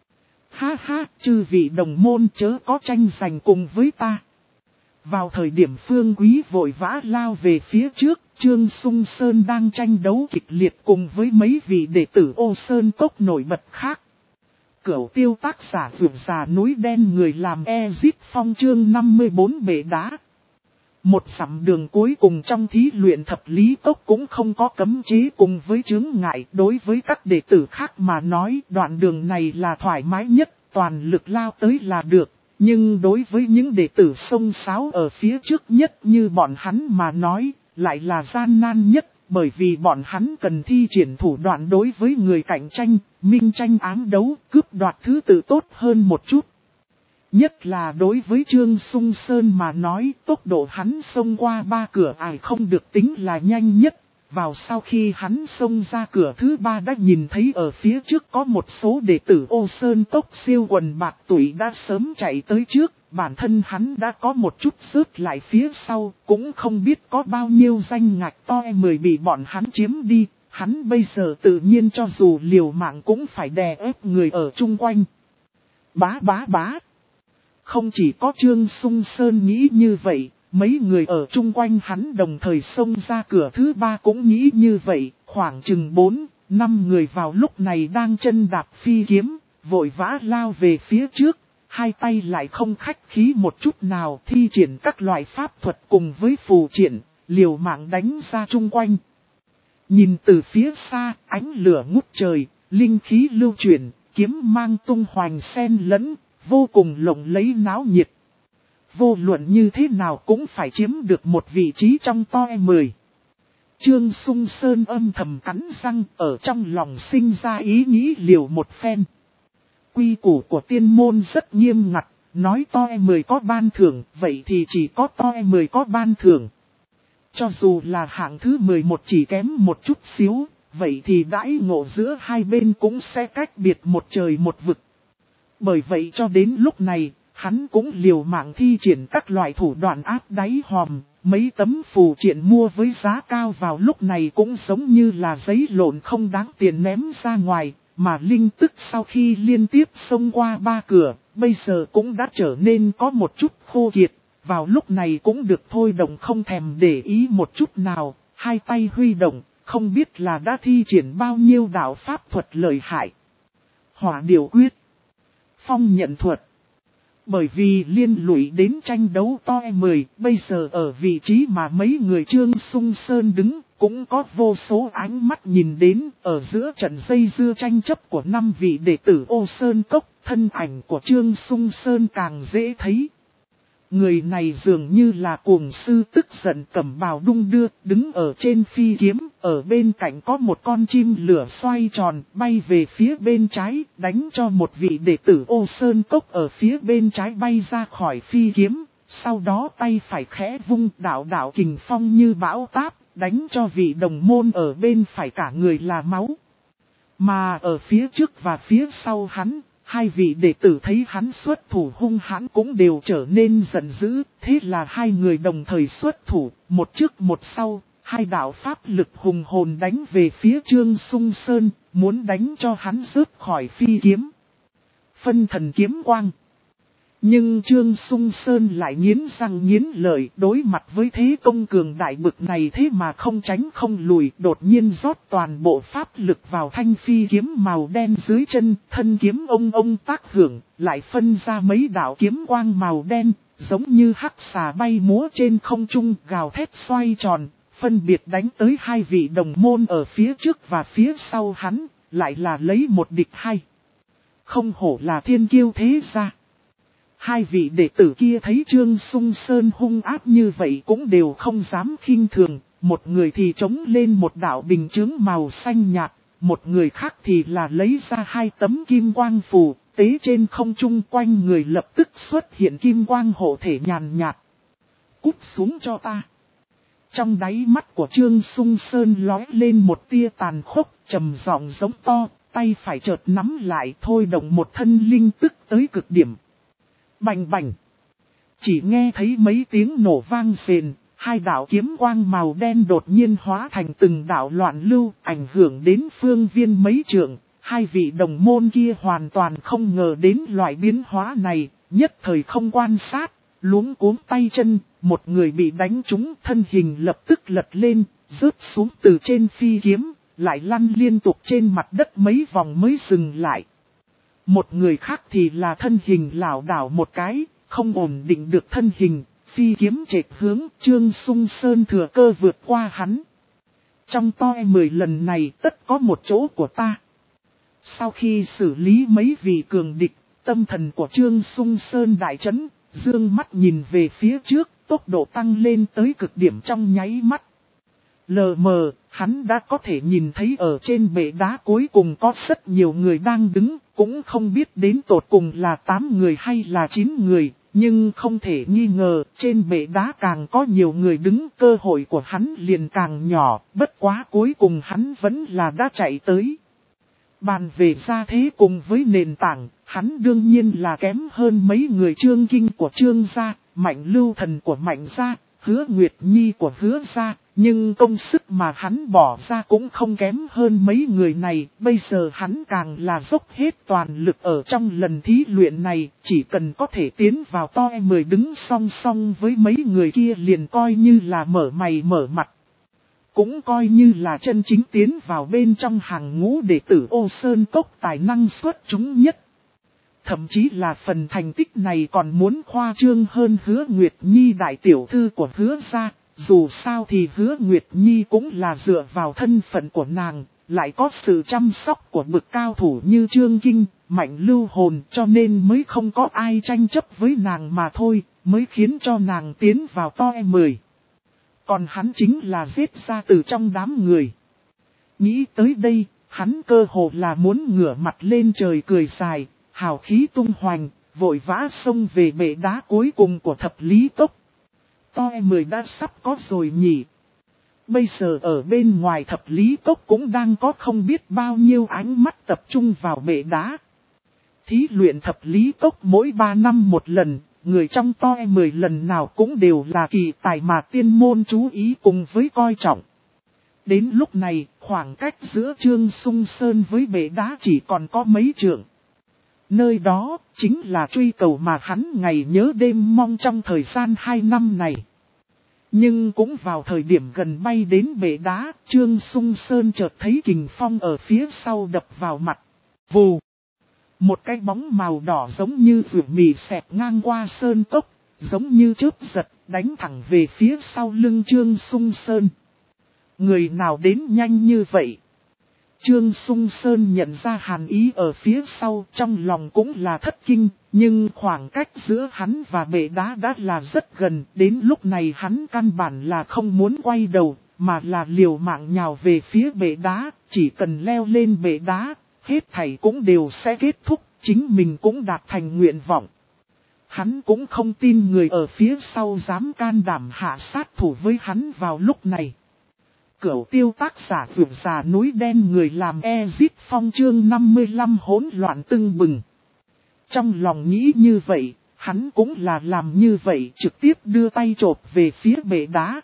Ha ha, chư vị đồng môn chớ có tranh giành cùng với ta. Vào thời điểm Phương Quý vội vã lao về phía trước, Trương Sung Sơn đang tranh đấu kịch liệt cùng với mấy vị đệ tử Ô Sơn Cốc nổi bật khác. Cửu tiêu tác giả vượt già núi đen người làm Ezip Phong chương năm mươi bốn bể đá. Một dặm đường cuối cùng trong thí luyện thập lý cốc cũng không có cấm chế cùng với chướng ngại, đối với các đệ tử khác mà nói đoạn đường này là thoải mái nhất, toàn lực lao tới là được. Nhưng đối với những đệ tử xông xáo ở phía trước nhất như bọn hắn mà nói, lại là gian nan nhất, bởi vì bọn hắn cần thi triển thủ đoạn đối với người cạnh tranh, minh tranh ám đấu, cướp đoạt thứ tự tốt hơn một chút. Nhất là đối với Trương Sung Sơn mà nói, tốc độ hắn xông qua ba cửa ải không được tính là nhanh nhất. Vào sau khi hắn xông ra cửa thứ ba đã nhìn thấy ở phía trước có một số đệ tử Ô Sơn Cốc siêu quần bạc tuổi đã sớm chạy tới trước, bản thân hắn đã có một chút rớt lại phía sau, cũng không biết có bao nhiêu danh ngạch to mười bị bọn hắn chiếm đi, hắn bây giờ tự nhiên cho dù liều mạng cũng phải đè ép người ở chung quanh. Bá bá bá. không chỉ có Trương Sung Sơn nghĩ như vậy, mấy người ở chung quanh hắn đồng thời xông ra cửa thứ ba cũng nghĩ như vậy, khoảng chừng bốn, năm người vào lúc này đang chân đạp phi kiếm, vội vã lao về phía trước, hai tay lại không khách khí một chút nào thi triển các loại pháp thuật cùng với phù triển, liều mạng đánh ra chung quanh. Nhìn từ phía xa, ánh lửa ngút trời, linh khí lưu chuyển, kiếm mang tung hoành xen lẫn, vô cùng lộng lẫy náo nhiệt. Vô luận như thế nào cũng phải chiếm được một vị trí trong top mười. Trương Sung Sơn âm thầm cắn răng ở trong lòng sinh ra ý nghĩ liều một phen. Quy củ của tiên môn rất nghiêm ngặt, nói top mười có ban thưởng, vậy thì chỉ có top mười có ban thưởng. Cho dù là hạng thứ mười một chỉ kém một chút xíu, vậy thì đãi ngộ giữa hai bên cũng sẽ cách biệt một trời một vực. Bởi vậy cho đến lúc này, hắn cũng liều mạng thi triển các loại thủ đoạn áp đáy hòm, mấy tấm phù triện mua với giá cao vào lúc này cũng giống như là giấy lộn không đáng tiền ném ra ngoài, mà linh tức sau khi liên tiếp xông qua ba cửa, bây giờ cũng đã trở nên có một chút khô kiệt, vào lúc này cũng được thôi động không thèm để ý một chút nào, hai tay huy động, không biết là đã thi triển bao nhiêu đạo pháp thuật lợi hại. Hỏa điều quyết, phong nhận thuật. Bởi vì liên lụy đến tranh đấu top mười, bây giờ ở vị trí mà mấy người Trương Sung Sơn đứng, cũng có vô số ánh mắt nhìn đến, ở giữa trận dây dưa tranh chấp của năm vị đệ tử Ô Sơn Cốc, thân ảnh của Trương Sung Sơn càng dễ thấy. Người này dường như là cuồng sư tức giận cầm bào đung đưa, đứng ở trên phi kiếm, ở bên cạnh có một con chim lửa xoay tròn, bay về phía bên trái, đánh cho một vị đệ tử Ô Sơn Cốc ở phía bên trái bay ra khỏi phi kiếm, sau đó tay phải khẽ vung đạo đạo kình phong như bão táp, đánh cho vị đồng môn ở bên phải cả người là máu. Mà ở phía trước và phía sau hắn, hai vị đệ tử thấy hắn xuất thủ hung hãn cũng đều trở nên giận dữ, thế là hai người đồng thời xuất thủ, một trước một sau, hai đạo pháp lực hùng hồn đánh về phía Trương Sung Sơn, muốn đánh cho hắn rớt khỏi phi kiếm. Phân thần kiếm quang. Nhưng Trương Sung Sơn lại nghiến răng nghiến lợi, đối mặt với thế công cường đại bực này thế mà không tránh không lùi, đột nhiên rót toàn bộ pháp lực vào thanh phi kiếm màu đen dưới chân, thân kiếm ông ông tác hưởng, lại phân ra mấy đạo kiếm quang màu đen, giống như hắc xà bay múa trên không trung gào thét xoay tròn, phân biệt đánh tới hai vị đồng môn ở phía trước và phía sau hắn, lại là lấy một địch hai. Không hổ là thiên kiêu thế gia. Hai vị đệ tử kia thấy Trương Sung Sơn hung ác như vậy cũng đều không dám khinh thường, một người thì chống lên một đạo bình chướng màu xanh nhạt, một người khác thì là lấy ra hai tấm kim quang phù, tế trên không trung quanh người lập tức xuất hiện kim quang hộ thể nhàn nhạt. Cút xuống cho ta. Trong đáy mắt của Trương Sung Sơn lóe lên một tia tàn khốc, trầm giọng giống to, tay phải chợt nắm lại thôi động một thân linh tức tới cực điểm. Bành bành. Chỉ nghe thấy mấy tiếng nổ vang rền, hai đạo kiếm quang màu đen đột nhiên hóa thành từng đạo loạn lưu, ảnh hưởng đến phương viên mấy trượng. Hai vị đồng môn kia hoàn toàn không ngờ đến loại biến hóa này, nhất thời không quan sát, luống cuống tay chân, một người bị đánh trúng thân hình lập tức lật lên, rớt xuống từ trên phi kiếm, lại lăn liên tục trên mặt đất mấy vòng mới dừng lại. Một người khác thì là thân hình lảo đảo một cái, không ổn định được thân hình, phi kiếm chệch hướng, Trương Sung Sơn thừa cơ vượt qua hắn. Trong toi mười lần này tất có một chỗ của ta. Sau khi xử lý mấy vị cường địch, tâm thần của Trương Sung Sơn đại chấn, dương mắt nhìn về phía trước, tốc độ tăng lên tới cực điểm trong nháy mắt. Lờ mờ, hắn đã có thể nhìn thấy ở trên bệ đá cuối cùng có rất nhiều người đang đứng, cũng không biết đến tột cùng là tám người hay là chín người, nhưng không thể nghi ngờ, trên bệ đá càng có nhiều người đứng, cơ hội của hắn liền càng nhỏ, bất quá cuối cùng hắn vẫn là đã chạy tới. Bàn về gia thế cùng với nền tảng, hắn đương nhiên là kém hơn mấy người Trương Kinh của Trương gia, Mạnh Lưu Thần của Mạnh gia, Hứa Nguyệt Nhi của Hứa gia, nhưng công sức mà hắn bỏ ra cũng không kém hơn mấy người này. Bây giờ hắn càng là dốc hết toàn lực ở trong lần thí luyện này, chỉ cần có thể tiến vào top mười đứng song song với mấy người kia liền coi như là mở mày mở mặt. Cũng coi như là chân chính tiến vào bên trong hàng ngũ đệ tử Ô Sơn Cốc tài năng xuất chúng nhất. Thậm chí là phần thành tích này còn muốn khoa trương hơn Hứa Nguyệt Nhi đại tiểu thư của Hứa gia. Dù sao thì Hứa Nguyệt Nhi cũng là dựa vào thân phận của nàng, lại có sự chăm sóc của bậc cao thủ như Trương Kinh, Mạnh Lưu Hồn, cho nên mới không có ai tranh chấp với nàng mà thôi, mới khiến cho nàng tiến vào top mười. Còn hắn chính là giết ra từ trong đám người. Nghĩ tới đây, hắn cơ hồ là muốn ngửa mặt lên trời cười dài, hào khí tung hoành, vội vã xông về bệ đá cuối cùng của thập lý cốc. top mười đã sắp có rồi nhỉ. Bây giờ ở bên ngoài thập lý cốc cũng đang có không biết bao nhiêu ánh mắt tập trung vào bệ đá. Thí luyện thập lý cốc mỗi ba năm một lần, người trong top mười lần nào cũng đều là kỳ tài mà tiên môn chú ý cùng với coi trọng. Đến lúc này, khoảng cách giữa Trương Sung Sơn với bệ đá chỉ còn có mấy trượng. Nơi đó, chính là truy cầu mà hắn ngày nhớ đêm mong trong thời gian hai năm này. Nhưng cũng vào thời điểm gần bay đến bệ đá, Trương Sung Sơn chợt thấy kình phong ở phía sau đập vào mặt. Vù! Một cái bóng màu đỏ giống như rượu mì xẹt ngang qua sơn cốc, giống như chớp giật, đánh thẳng về phía sau lưng Trương Sung Sơn. Người nào đến nhanh như vậy? Trương Sung Sơn nhận ra hàn ý ở phía sau, trong lòng cũng là thất kinh, nhưng khoảng cách giữa hắn và bệ đá đã là rất gần, đến lúc này hắn căn bản là không muốn quay đầu, mà là liều mạng nhào về phía bệ đá, chỉ cần leo lên bệ đá, hết thảy cũng đều sẽ kết thúc, chính mình cũng đạt thành nguyện vọng. Hắn cũng không tin người ở phía sau dám can đảm hạ sát thủ với hắn vào lúc này. Cửu tiêu tác giả vượt già núi đen người làm Ezit Phong chương năm mươi lăm hỗn loạn tưng bừng. Trong lòng nghĩ như vậy, hắn cũng là làm như vậy, trực tiếp đưa tay chộp về phía bệ đá.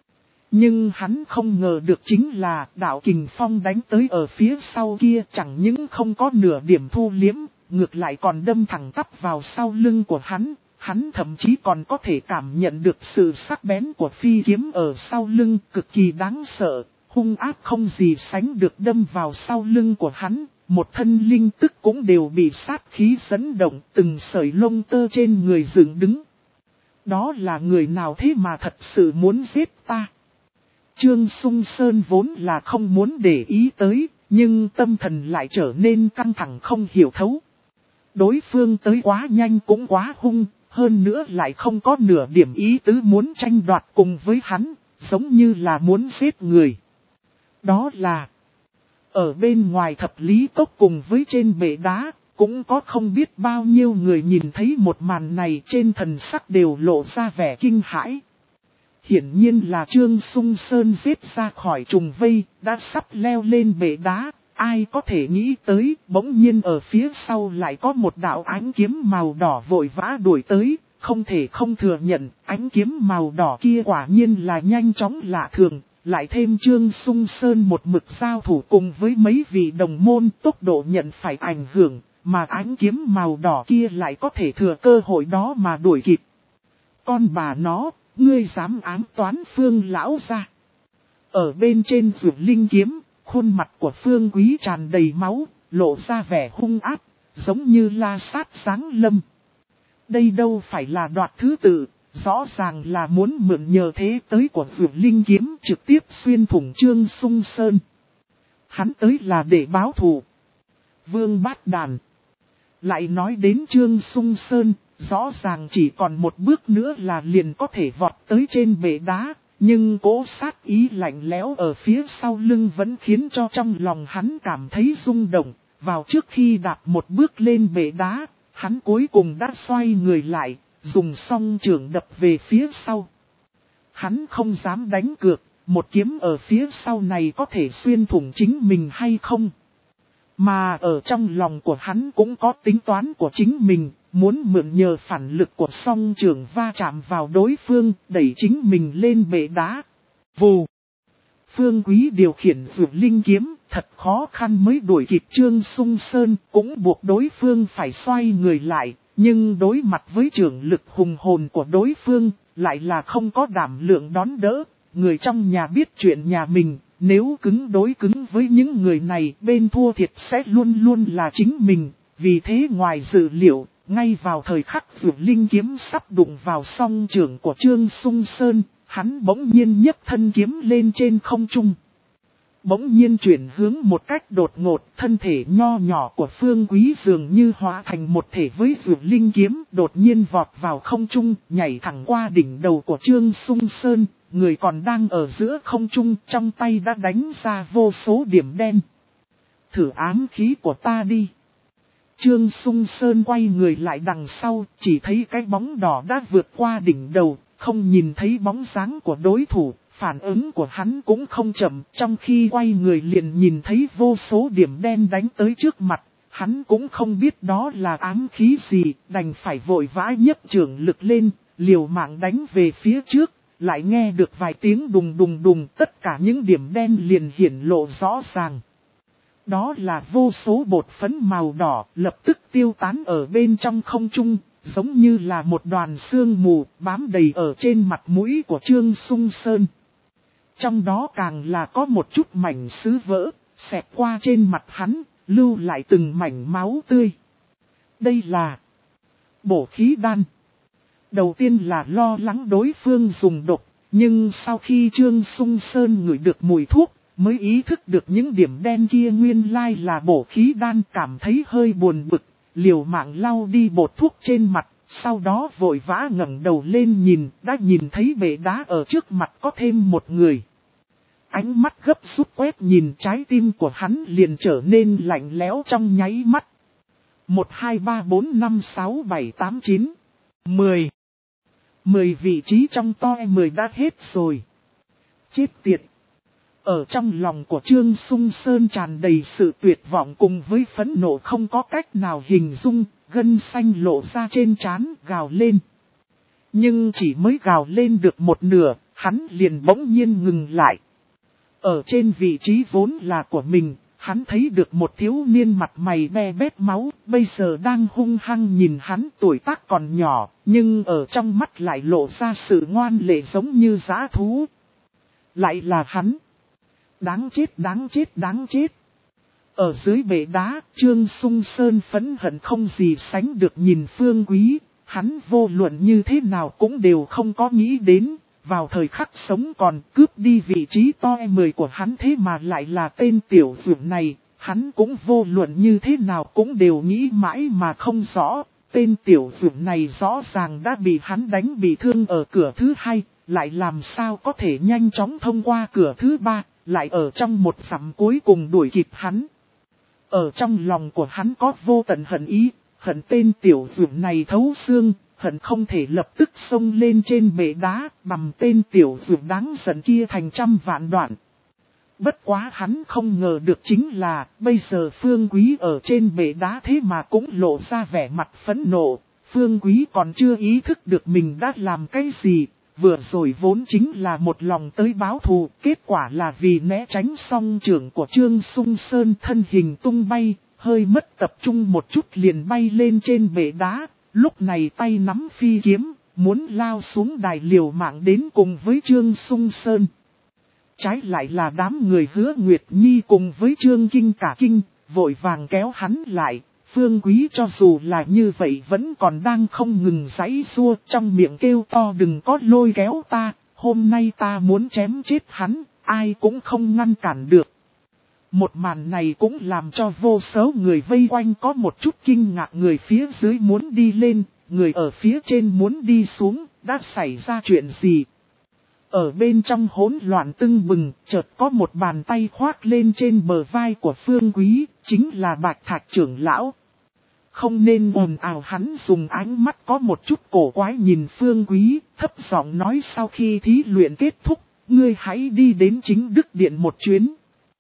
Nhưng hắn không ngờ được chính là đạo kình phong đánh tới ở phía sau kia chẳng những không có nửa điểm thu liếm, ngược lại còn đâm thẳng tắp vào sau lưng của hắn. Hắn thậm chí còn có thể cảm nhận được sự sắc bén của phi kiếm ở sau lưng cực kỳ đáng sợ, hung ác không gì sánh được đâm vào sau lưng của hắn. Một thân linh tức cũng đều bị sát khí dẫn động, từng sợi lông tơ trên người dựng đứng. Đó là người nào thế mà thật sự muốn giết ta? Trương Sung Sơn vốn là không muốn để ý tới, nhưng tâm thần lại trở nên căng thẳng không hiểu thấu. Đối phương tới quá nhanh cũng quá hung, hơn nữa lại không có nửa điểm ý tứ muốn tranh đoạt cùng với hắn, giống như là muốn giết người. Đó là, ở bên ngoài thập lý cốc cùng với trên bệ đá, cũng có không biết bao nhiêu người nhìn thấy một màn này, trên thần sắc đều lộ ra vẻ kinh hãi. Hiển nhiên là Trương Sung Sơn giết ra khỏi trùng vây, đã sắp leo lên bệ đá, ai có thể nghĩ tới, bỗng nhiên ở phía sau lại có một đạo ánh kiếm màu đỏ vội vã đuổi tới, không thể không thừa nhận, ánh kiếm màu đỏ kia quả nhiên là nhanh chóng lạ thường, lại thêm Trương Sung Sơn một mực giao thủ cùng với mấy vị đồng môn, tốc độ nhận phải ảnh hưởng, mà ánh kiếm màu đỏ kia lại có thể thừa cơ hội đó mà đuổi kịp. Con bà nó, ngươi dám ám toán Phương lão gia? Ở bên trên vượt linh kiếm, khuôn mặt của Phương Quý tràn đầy máu, lộ ra vẻ hung ác, giống như la sát giáng lâm. Đây đâu phải là đoạt thứ tự, rõ ràng là muốn mượn nhờ thế tới của vượt linh kiếm trực tiếp xuyên thủng Trương Sung Sơn. Hắn tới là để báo thù. Vương Bát Đàn. Lại nói đến Trương Sung Sơn, rõ ràng chỉ còn một bước nữa là liền có thể vọt tới trên bệ đá, nhưng cố sát ý lạnh lẽo ở phía sau lưng vẫn khiến cho trong lòng hắn cảm thấy rung động. Vào trước khi đạp một bước lên bệ đá, hắn cuối cùng đã xoay người lại, dùng song trường đập về phía sau. Hắn không dám đánh cược, một kiếm ở phía sau này có thể xuyên thủng chính mình hay không. Mà ở trong lòng của hắn cũng có tính toán của chính mình, muốn mượn nhờ phản lực của song trưởng va chạm vào đối phương, đẩy chính mình lên bệ đá. Vù! Phương Quý điều khiển Dược Linh kiếm, thật khó khăn mới đuổi kịp Trương Sung Sơn, cũng buộc đối phương phải xoay người lại, nhưng đối mặt với trưởng lực hùng hồn của đối phương, lại là không có đảm lượng đón đỡ. Người trong nhà biết chuyện nhà mình, nếu cứng đối cứng với những người này, bên thua thiệt sẽ luôn luôn là chính mình. Vì thế ngoài dự liệu, ngay vào thời khắc Dược Linh kiếm sắp đụng vào song trưởng của Trương Sung Sơn, hắn bỗng nhiên nhấc thân kiếm lên trên không trung. Bỗng nhiên chuyển hướng một cách đột ngột, thân thể nho nhỏ của Phương Quý dường như hóa thành một thể với Dược Linh kiếm, đột nhiên vọt vào không trung, nhảy thẳng qua đỉnh đầu của Trương Sung Sơn, người còn đang ở giữa không trung, trong tay đã đánh ra vô số điểm đen. Thử ám khí của ta đi. Trương Sung Sơn quay người lại đằng sau, chỉ thấy cái bóng đỏ đã vượt qua đỉnh đầu, không nhìn thấy bóng dáng của đối thủ. Phản ứng của hắn cũng không chậm, trong khi quay người liền nhìn thấy vô số điểm đen đánh tới trước mặt, hắn cũng không biết đó là ám khí gì, đành phải vội vã nhấc trưởng lực lên, liều mạng đánh về phía trước, lại nghe được vài tiếng đùng đùng đùng, tất cả những điểm đen liền hiển lộ rõ ràng. Đó là vô số bột phấn màu đỏ lập tức tiêu tán ở bên trong không trung, giống như là một đoàn sương mù bám đầy ở trên mặt mũi của Trương Sung Sơn. Trong đó càng là có một chút mảnh sứ vỡ, xẹt qua trên mặt hắn, lưu lại từng mảnh máu tươi. Đây là bổ khí đan. Đầu tiên là lo lắng đối phương dùng độc, nhưng sau khi Trương Sung Sơn ngửi được mùi thuốc, mới ý thức được những điểm đen kia nguyên lai là bổ khí đan, cảm thấy hơi buồn bực, liều mạng lau đi bột thuốc trên mặt. Sau đó vội vã ngẩng đầu lên nhìn, đã nhìn thấy bệ đá ở trước mặt có thêm một người. Ánh mắt gấp rút quét nhìn, trái tim của hắn liền trở nên lạnh lẽo trong nháy mắt. một, hai, ba, bốn, năm, sáu, bảy, tám, chín, mười. mười vị trí trong toi mười đã hết rồi. Chết tiệt. Ở trong lòng của Trương Sung Sơn tràn đầy sự tuyệt vọng cùng với phẫn nộ không có cách nào hình dung, gân xanh lộ ra trên trán, gào lên. Nhưng chỉ mới gào lên được một nửa, hắn liền bỗng nhiên ngừng lại. Ở trên vị trí vốn là của mình, hắn thấy được một thiếu niên mặt mày be bét máu, bây giờ đang hung hăng nhìn hắn, tuổi tác còn nhỏ, nhưng ở trong mắt lại lộ ra sự ngoan lệ giống như dã thú. Lại là hắn. Đáng chết, đáng chết, đáng chết. Ở dưới bệ đá, Trương Sung Sơn phẫn hận không gì sánh được nhìn Phương Quý, hắn vô luận như thế nào cũng đều không có nghĩ đến, vào thời khắc sống còn cướp đi vị trí toi mười của hắn thế mà lại là tên tiểu dược này, hắn cũng vô luận như thế nào cũng đều nghĩ mãi mà không rõ, tên tiểu dược này rõ ràng đã bị hắn đánh bị thương ở cửa thứ hai, lại làm sao có thể nhanh chóng thông qua cửa thứ ba, lại ở trong một dặm cuối cùng đuổi kịp hắn. Ở trong lòng của hắn có vô tận hận ý, hận tên tiểu dược này thấu xương, hận không thể lập tức xông lên trên bệ đá, bằm tên tiểu dược đáng giận kia thành trăm vạn đoạn. Bất quá hắn không ngờ được chính là, bây giờ Phương Quý ở trên bệ đá thế mà cũng lộ ra vẻ mặt phẫn nộ, Phương Quý còn chưa ý thức được mình đã làm cái gì. Vừa rồi vốn chính là một lòng tới báo thù, kết quả là vì né tránh song trưởng của Trương Sung Sơn thân hình tung bay, hơi mất tập trung một chút liền bay lên trên bệ đá, lúc này tay nắm phi kiếm, muốn lao xuống đài liều mạng đến cùng với Trương Sung Sơn. Trái lại là đám người Hứa Nguyệt Nhi cùng với Trương Kinh cả kinh, vội vàng kéo hắn lại. Phương Quý cho dù là như vậy vẫn còn đang không ngừng giãy giụa, trong miệng kêu to đừng có lôi kéo ta, hôm nay ta muốn chém chết hắn, ai cũng không ngăn cản được. Một màn này cũng làm cho vô số người vây quanh có một chút kinh ngạc, người phía dưới muốn đi lên, người ở phía trên muốn đi xuống, đã xảy ra chuyện gì? Ở bên trong hỗn loạn tưng bừng, chợt có một bàn tay khoác lên trên bờ vai của Phương Quý, chính là Bạch Thạch trưởng lão. Không nên ồn ào, hắn dùng ánh mắt có một chút cổ quái nhìn Phương Quý, thấp giọng nói sau khi thí luyện kết thúc, ngươi hãy đi đến chính Đức Điện một chuyến.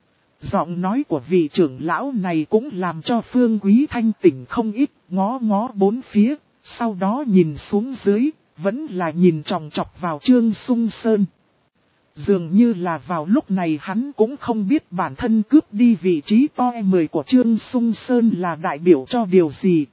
Giọng nói của vị trưởng lão này cũng làm cho Phương Quý thanh tỉnh không ít, ngó ngó bốn phía, Sau đó nhìn xuống dưới, vẫn là nhìn chòng chọc vào Trương Sung Sơn. Dường như là vào lúc này hắn cũng không biết bản thân cướp đi vị trí to mười của Trương Sung Sơn là đại biểu cho điều gì.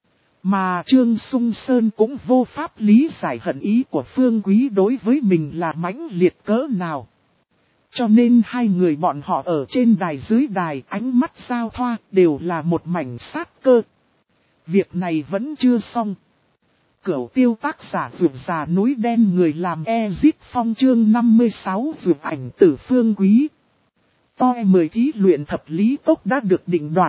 Mà Trương Sung Sơn cũng vô pháp lý giải hận ý của Phương Quý đối với mình là mãnh liệt cỡ nào. Cho nên hai người bọn họ ở trên đài dưới đài ánh mắt giao thoa đều là một mảnh sát cơ. Việc này vẫn chưa xong. Cửu tiêu tác giả vượt già núi đen người làm Ezit Phong chương năm mươi sáu vượt ảnh tử Phương Quý. Toi mười thí luyện thập lý tốc đã được định đoạt.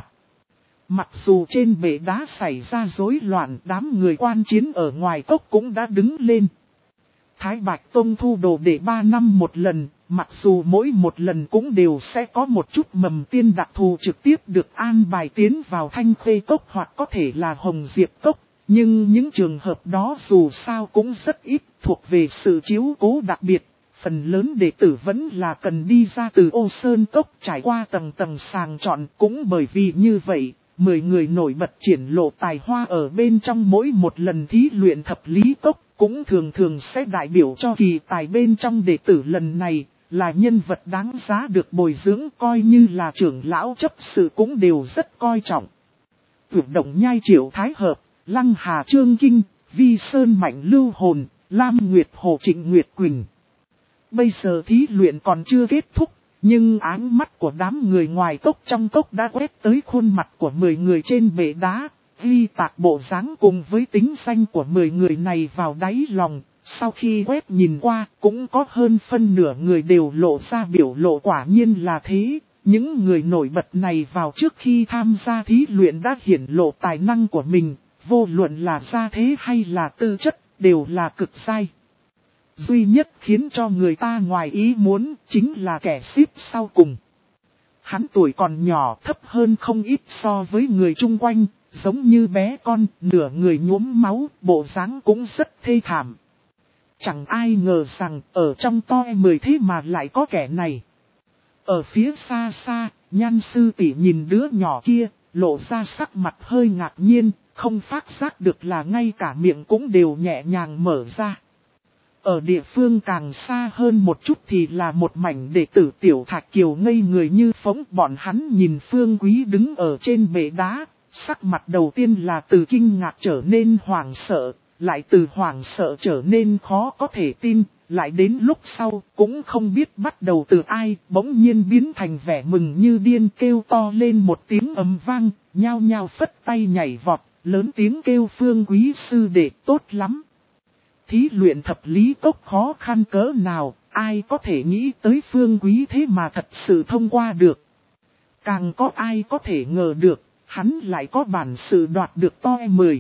Mặc dù trên bể đá xảy ra rối loạn, đám người quan chiến ở ngoài cốc cũng đã đứng lên. Thái Bạch Tông thu đồ để ba năm một lần, mặc dù mỗi một lần cũng đều sẽ có một chút mầm tiên đặc thù trực tiếp được an bài tiến vào Thanh Khê Cốc hoặc có thể là Hồng Diệp Cốc. Nhưng những trường hợp đó dù sao cũng rất ít, thuộc về sự chiếu cố đặc biệt. Phần lớn đệ tử vẫn là cần đi ra từ Ô Sơn Cốc trải qua tầng tầng sàng chọn. Cũng bởi vì như vậy, mười người nổi bật triển lộ tài hoa ở bên trong mỗi một lần thí luyện thập lý cốc, cũng thường thường sẽ đại biểu cho kỳ tài bên trong đệ tử lần này, là nhân vật đáng giá được bồi dưỡng, coi như là trưởng lão chấp sự cũng đều rất coi trọng. Vượt động nhai Triệu Thái Hợp, Lăng Hà Trương Kinh, Vi Sơn Mạnh Lưu Hồn, Lam Nguyệt Hồ Trịnh Nguyệt Quỳnh. Bây giờ thí luyện còn chưa kết thúc, nhưng áng mắt của đám người ngoài cốc trong cốc đã quét tới khuôn mặt của mười người trên bệ đá, ghi tạc bộ dáng cùng với tính danh của mười người này vào đáy lòng. Sau khi quét nhìn qua, cũng có hơn phân nửa người đều lộ ra biểu lộ quả nhiên là thế. Những người nổi bật này vào trước khi tham gia thí luyện đã hiển lộ tài năng của mình, vô luận là gia thế hay là tư chất, đều là cực sai. Duy nhất khiến cho người ta ngoài ý muốn, chính là kẻ xếp sau cùng. Hắn tuổi còn nhỏ, thấp hơn không ít so với người chung quanh, giống như bé con, nửa người nhuốm máu, bộ dáng cũng rất thê thảm. Chẳng ai ngờ rằng, ở trong toi mười thế mà lại có kẻ này. Ở phía xa xa, Nhan sư tỷ nhìn đứa nhỏ kia, lộ ra sắc mặt hơi ngạc nhiên, không phát giác được là ngay cả miệng cũng đều nhẹ nhàng mở ra. Ở địa phương càng xa hơn một chút thì là một mảnh đệ tử Tiểu Thạch Kiều ngây người như phóng. Bọn hắn nhìn Phương Quý đứng ở trên bệ đá, sắc mặt đầu tiên là từ kinh ngạc trở nên hoảng sợ, lại từ hoảng sợ trở nên khó có thể tin, lại đến lúc sau cũng không biết bắt đầu từ ai, bỗng nhiên biến thành vẻ mừng như điên, kêu to lên một tiếng ầm vang, nhao nhao phất tay nhảy vọt, lớn tiếng kêu Phương Quý sư đệ tốt lắm. Thí luyện thập lý cốc khó khăn cỡ nào, ai có thể nghĩ tới Phương Quý thế mà thật sự thông qua được. Càng có ai có thể ngờ được, hắn lại có bản sự đoạt được toi mười.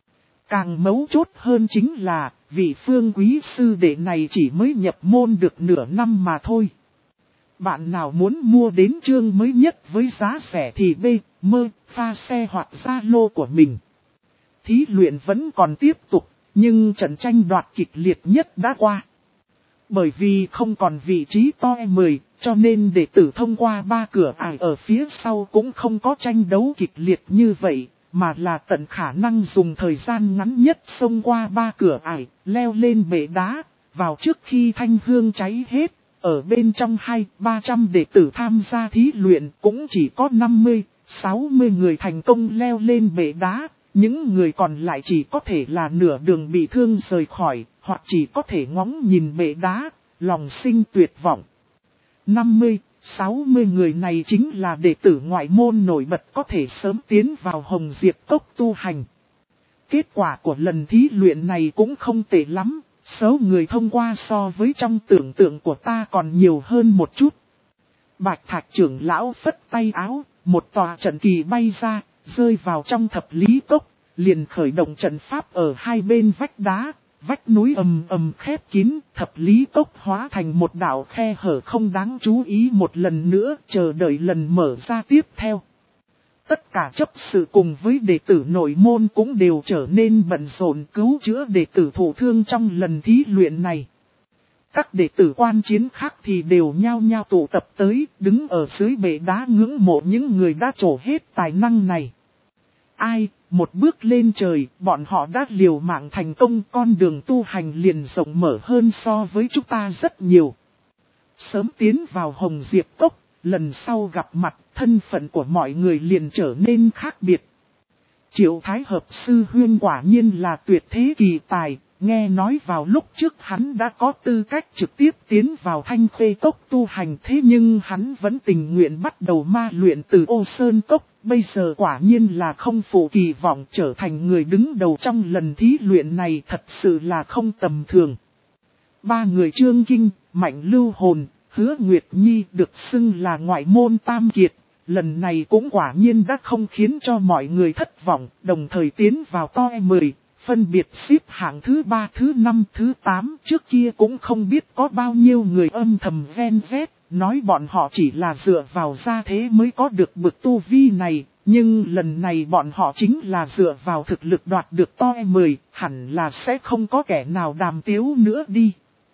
Càng mấu chốt hơn chính là, vị Phương Quý sư đệ này chỉ mới nhập môn được nửa năm mà thôi. Bạn nào muốn mua đến chương mới nhất với giá rẻ thì B, mơ, pha xe hoặc Zalo của mình. Thí luyện vẫn còn tiếp tục, nhưng trận tranh đoạt kịch liệt nhất đã qua. Bởi vì không còn vị trí toi mười, cho nên đệ tử thông qua ba cửa ải ở phía sau cũng không có tranh đấu kịch liệt như vậy, mà là tận khả năng dùng thời gian ngắn nhất xông qua ba cửa ải, leo lên bệ đá, vào trước khi thanh hương cháy hết. Ở bên trong hai ba trăm đệ tử tham gia thí luyện cũng chỉ có năm mươi, sáu mươi người thành công leo lên bệ đá. Những người còn lại chỉ có thể là nửa đường bị thương rời khỏi, hoặc chỉ có thể ngóng nhìn bệ đá, lòng sinh tuyệt vọng. năm mươi, sáu mươi người này chính là đệ tử ngoại môn nổi bật có thể sớm tiến vào Hồng Diệp Cốc tu hành. Kết quả của lần thí luyện này cũng không tệ lắm, số người thông qua so với trong tưởng tượng của ta còn nhiều hơn một chút. Bạch Thạch trưởng lão phất tay áo, một tòa trận kỳ bay ra, rơi vào trong thập lý cốc, liền khởi động trận pháp ở hai bên vách đá, vách núi ầm ầm khép kín, thập lý cốc hóa thành một đạo khe hở không đáng chú ý một lần nữa, chờ đợi lần mở ra tiếp theo. Tất cả chấp sự cùng với đệ tử nội môn cũng đều trở nên bận rộn cứu chữa đệ tử thụ thương trong lần thí luyện này. Các đệ tử quan chiến khác thì đều nhao nhao tụ tập tới, đứng ở dưới bệ đá ngưỡng mộ những người đã trổ hết tài năng này. Ai, một bước lên trời, bọn họ đã liều mạng thành công, con đường tu hành liền rộng mở hơn so với chúng ta rất nhiều. Sớm tiến vào Hồng Diệp Cốc, lần sau gặp mặt, thân phận của mọi người liền trở nên khác biệt. Triệu Thái Hợp sư huyên quả nhiên là tuyệt thế kỳ tài, nghe nói vào lúc trước hắn đã có tư cách trực tiếp tiến vào Thanh Khê Cốc tu hành, thế nhưng hắn vẫn tình nguyện bắt đầu ma luyện từ Ô Sơn Cốc, bây giờ quả nhiên là không phụ kỳ vọng trở thành người đứng đầu trong lần thí luyện này, thật sự là không tầm thường. Ba người Trương Kinh, Mạnh Lưu Hồn, Hứa Nguyệt Nhi được xưng là ngoại môn tam kiệt. Lần này cũng quả nhiên đã không khiến cho mọi người thất vọng, đồng thời tiến vào top mười, phân biệt xếp hạng thứ ba, thứ năm, thứ tám. Trước kia cũng không biết có bao nhiêu người âm thầm ven vét, nói bọn họ chỉ là dựa vào gia thế mới có được bực tu vi này. Nhưng lần này bọn họ chính là dựa vào thực lực đoạt được top mười, hẳn là sẽ không có kẻ nào đàm tiếu nữa đi.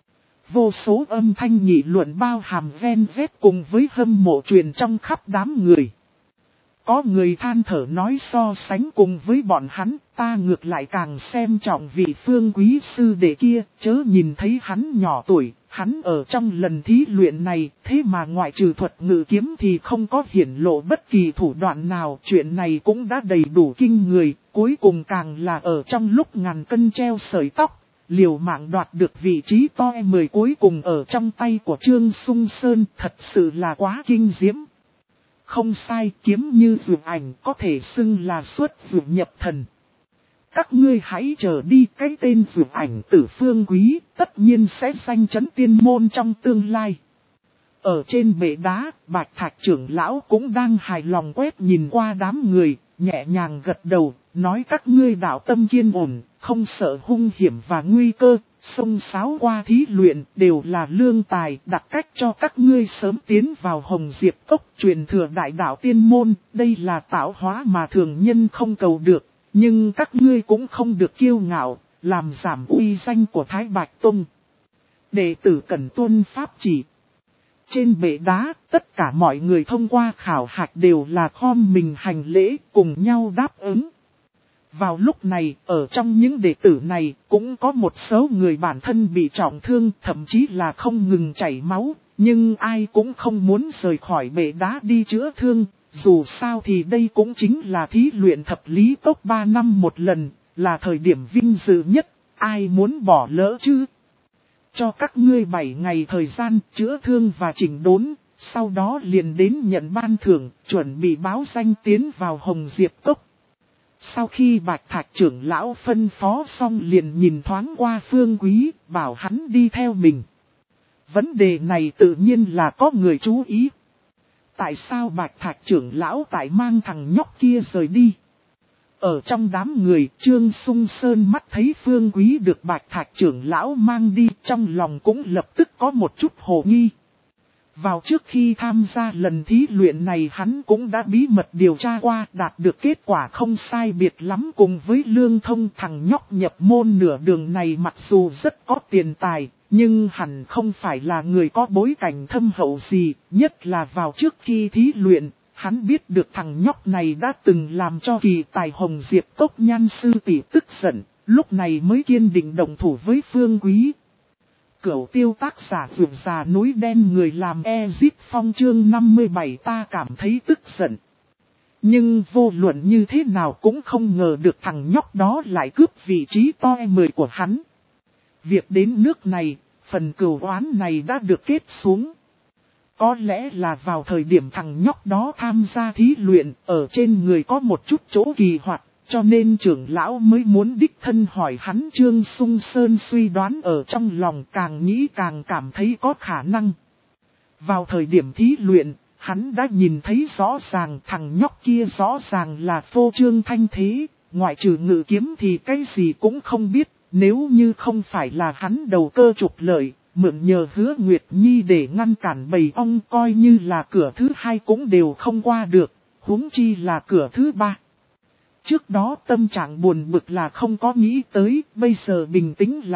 Vô số âm thanh nghị luận bao hàm ven vét cùng với hâm mộ truyền trong khắp đám người. Có người than thở nói so sánh cùng với bọn hắn, ta ngược lại càng xem trọng vị Phương quý sư đệ kia, chớ nhìn thấy hắn nhỏ tuổi, hắn ở trong lần thí luyện này, thế mà ngoại trừ thuật ngự kiếm thì không có hiển lộ bất kỳ thủ đoạn nào, chuyện này cũng đã đầy đủ kinh người, cuối cùng càng là ở trong lúc ngàn cân treo sợi tóc. Liều mạng đoạt được vị trí top mười cuối cùng ở trong tay của Trương Sung Sơn, thật sự là quá kinh diễm. Không sai, kiếm như dược ảnh có thể xưng là xuất dược nhập thần. Các ngươi hãy chờ đi, cái tên dược ảnh Tử Phương Quý tất nhiên sẽ danh chấn tiên môn trong tương lai. Ở trên bệ đá, Bạch Thạch trưởng lão cũng đang hài lòng quét nhìn qua đám người, nhẹ nhàng gật đầu, nói các ngươi đạo tâm kiên ổn, không sợ hung hiểm và nguy cơ, xông xáo qua thí luyện đều là lương tài, đặt cách cho các ngươi sớm tiến vào Hồng Diệp Cốc truyền thừa đại đạo tiên môn, đây là tạo hóa mà thường nhân không cầu được, nhưng các ngươi cũng không được kiêu ngạo, làm giảm uy danh của Thái Bạch Tông. Đệ tử cần tuân pháp chỉ. Trên bệ đá, tất cả mọi người thông qua khảo hạch đều là khom mình hành lễ, cùng nhau đáp ứng. Vào lúc này, ở trong những đệ tử này, cũng có một số người bản thân bị trọng thương, thậm chí là không ngừng chảy máu, nhưng ai cũng không muốn rời khỏi bệ đá đi chữa thương, dù sao thì đây cũng chính là thí luyện thập lý tốc ba năm một lần, là thời điểm vinh dự nhất, ai muốn bỏ lỡ chứ? Cho các ngươi bảy ngày thời gian chữa thương và chỉnh đốn, sau đó liền đến nhận ban thưởng, chuẩn bị báo danh tiến vào Hồng Diệp Cốc. Sau khi Bạch Thạch trưởng lão phân phó xong liền nhìn thoáng qua Phương Quý, bảo hắn đi theo mình. Vấn đề này tự nhiên là có người chú ý. Tại sao Bạch Thạch trưởng lão tại mang thằng nhóc kia rời đi? Ở trong đám người, Trương Sung Sơn mắt thấy Phương Quý được Bạch Thạch trưởng lão mang đi, trong lòng cũng lập tức có một chút hồ nghi. Vào trước khi tham gia lần thí luyện này hắn cũng đã bí mật điều tra qua, đạt được kết quả không sai biệt lắm cùng với Lương Thông. Thằng nhóc nhập môn nửa đường này mặc dù rất có tiền tài, nhưng hẳn không phải là người có bối cảnh thâm hậu gì, nhất là vào trước khi thí luyện. Hắn biết được thằng nhóc này đã từng làm cho kỳ tài Hồng Diệp Cốc Nhan sư tỷ tức giận, lúc này mới kiên định đồng thủ với Phương Quý. Cửu tiêu tác giả vượt già núi đen người làm Ezip Phong chương năm mươi bảy ta cảm thấy tức giận. Nhưng vô luận như thế nào cũng không ngờ được thằng nhóc đó lại cướp vị trí top mười của hắn. Việc đến nước này, phần cửu oán này đã được kết xuống. Có lẽ là vào thời điểm thằng nhóc đó tham gia thí luyện, ở trên người có một chút chỗ kỳ hoạt, cho nên trưởng lão mới muốn đích thân hỏi hắn. Trương Sung Sơn suy đoán ở trong lòng, càng nghĩ càng cảm thấy có khả năng. Vào thời điểm thí luyện, hắn đã nhìn thấy rõ ràng thằng nhóc kia rõ ràng là phô trương thanh thế, ngoại trừ ngự kiếm thì cái gì cũng không biết, nếu như không phải là hắn đầu cơ trục lợi. Mượn nhờ Hứa Nguyệt Nhi để ngăn cản bầy ong, coi như là cửa thứ hai cũng đều không qua được, huống chi là cửa thứ ba. Trước đó tâm trạng buồn bực là không có nghĩ tới, bây giờ bình tĩnh lại,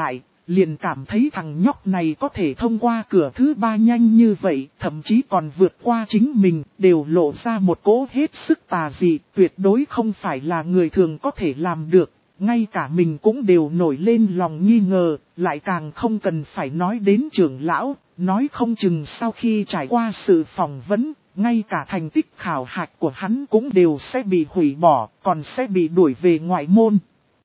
liền cảm thấy thằng nhóc này có thể thông qua cửa thứ ba nhanh như vậy, thậm chí còn vượt qua chính mình, đều lộ ra một cỗ hết sức tà dị, tuyệt đối không phải là người thường có thể làm được. Ngay cả mình cũng đều nổi lên lòng nghi ngờ, lại càng không cần phải nói đến trưởng lão, nói không chừng sau khi trải qua sự phỏng vấn, ngay cả thành tích khảo hạch của hắn cũng đều sẽ bị hủy bỏ, còn sẽ bị đuổi về ngoại môn.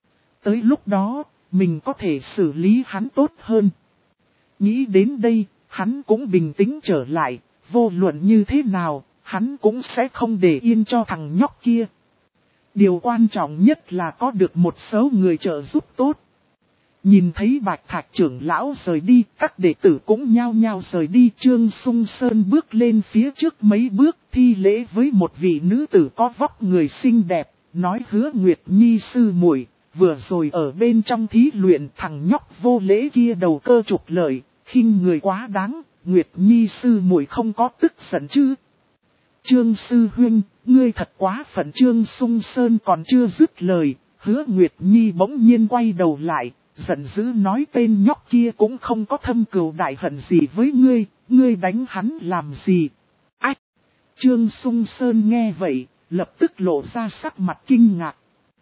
Tới lúc đó, mình có thể xử lý hắn tốt hơn. Nghĩ đến đây, hắn cũng bình tĩnh trở lại, vô luận như thế nào, hắn cũng sẽ không để yên cho thằng nhóc kia. Điều quan trọng nhất là có được một số người trợ giúp tốt. Nhìn thấy Bạch Thạch trưởng lão rời đi, các đệ tử cũng nhao nhao rời đi. Trương Sung Sơn bước lên phía trước mấy bước, thi lễ với một vị nữ tử có vóc người xinh đẹp, nói: Hứa Nguyệt Nhi sư muội, vừa rồi ở bên trong thí luyện thằng nhóc vô lễ kia đầu cơ trục lợi, khinh người quá đáng, Nguyệt Nhi sư muội không có tức giận chứ? Trương sư huynh, ngươi thật quá phận. Trương Sung Sơn còn chưa dứt lời, Hứa Nguyệt Nhi bỗng nhiên quay đầu lại, giận dữ nói: tên nhóc kia cũng không có thâm cừu đại hận gì với ngươi, ngươi đánh hắn làm gì? Ách! Trương Sung Sơn nghe vậy, lập tức lộ ra sắc mặt kinh ngạc.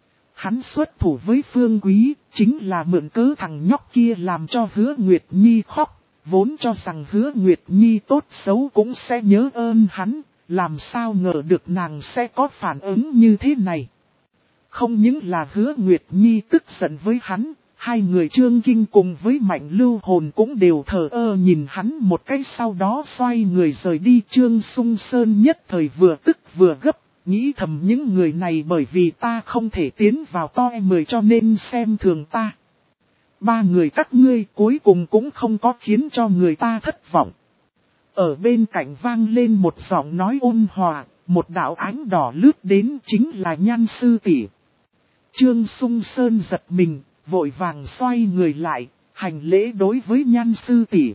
Hắn xuất thủ với Phương Quý, chính là mượn cớ thằng nhóc kia làm cho Hứa Nguyệt Nhi khóc, vốn cho rằng Hứa Nguyệt Nhi tốt xấu cũng sẽ nhớ ơn hắn, làm sao ngờ được nàng sẽ có phản ứng như thế này. Không những là Hứa Nguyệt Nhi tức giận với hắn, hai người Trương Kinh cùng với Mạnh Lưu Hồn cũng đều thờ ơ nhìn hắn một cái, sau đó xoay người rời đi. Trương Sung Sơn nhất thời vừa tức vừa gấp, nghĩ thầm những người này bởi vì ta không thể tiến vào to mười cho nên xem thường ta. Ba người các ngươi cuối cùng cũng không có khiến cho người ta thất vọng. Ở bên cạnh vang lên một giọng nói ôn hòa, một đạo ánh đỏ lướt đến, chính là Nhan sư tỷ. Trương Sung Sơn giật mình, vội vàng xoay người lại, hành lễ đối với Nhan sư tỷ.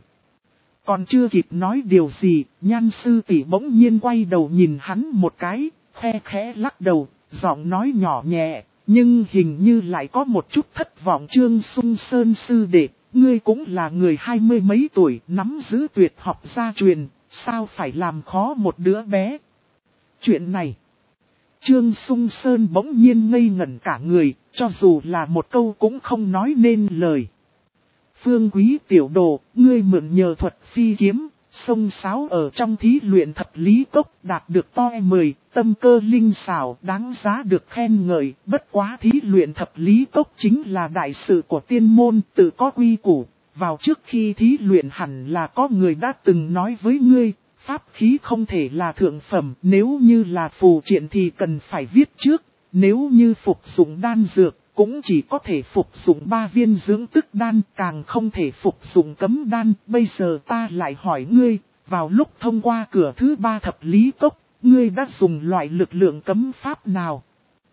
Còn chưa kịp nói điều gì, Nhan sư tỷ bỗng nhiên quay đầu nhìn hắn một cái, khe khẽ lắc đầu, giọng nói nhỏ nhẹ, nhưng hình như lại có một chút thất vọng. Trương Sung Sơn sư đệ, ngươi cũng là người hai mươi mấy tuổi, nắm giữ tuyệt học gia truyền, sao phải làm khó một đứa bé? Chuyện này, Trương Sung Sơn bỗng nhiên ngây ngẩn cả người, cho dù là một câu cũng không nói nên lời. Phương Quý tiểu đồ, ngươi mượn nhờ thuật phi kiếm, sông sáo ở trong thí luyện thập lý cốc, đạt được to mười, tâm cơ linh xảo, đáng giá được khen ngợi. Bất quá thí luyện thập lý cốc chính là đại sự của tiên môn, tự có quy củ. Vào trước khi thí luyện hẳn là có người đã từng nói với ngươi, pháp khí không thể là thượng phẩm, nếu như là phù triện thì cần phải viết trước, nếu như phục dụng đan dược, cũng chỉ có thể phục dụng ba viên dưỡng tức đan, càng không thể phục dụng cấm đan. Bây giờ ta lại hỏi ngươi, vào lúc thông qua cửa thứ ba thập lý cốc, ngươi đã dùng loại lực lượng cấm pháp nào?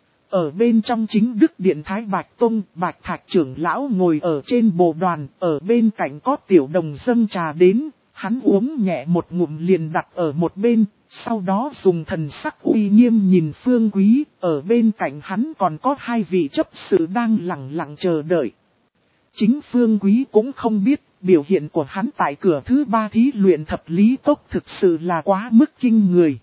Ở bên trong chính Đức Điện Thái Bạch Tông, Bạch Thạch trưởng lão ngồi ở trên bồ đoàn, ở bên cạnh có tiểu đồng dâng trà đến, hắn uống nhẹ một ngụm liền đặt ở một bên, sau đó dùng thần sắc uy nghiêm nhìn Phương Quý, ở bên cạnh hắn còn có hai vị chấp sự đang lặng lặng chờ đợi. Chính Phương Quý cũng không biết, biểu hiện của hắn tại cửa thứ ba thí luyện thập lý cốc thực sự là quá mức kinh người.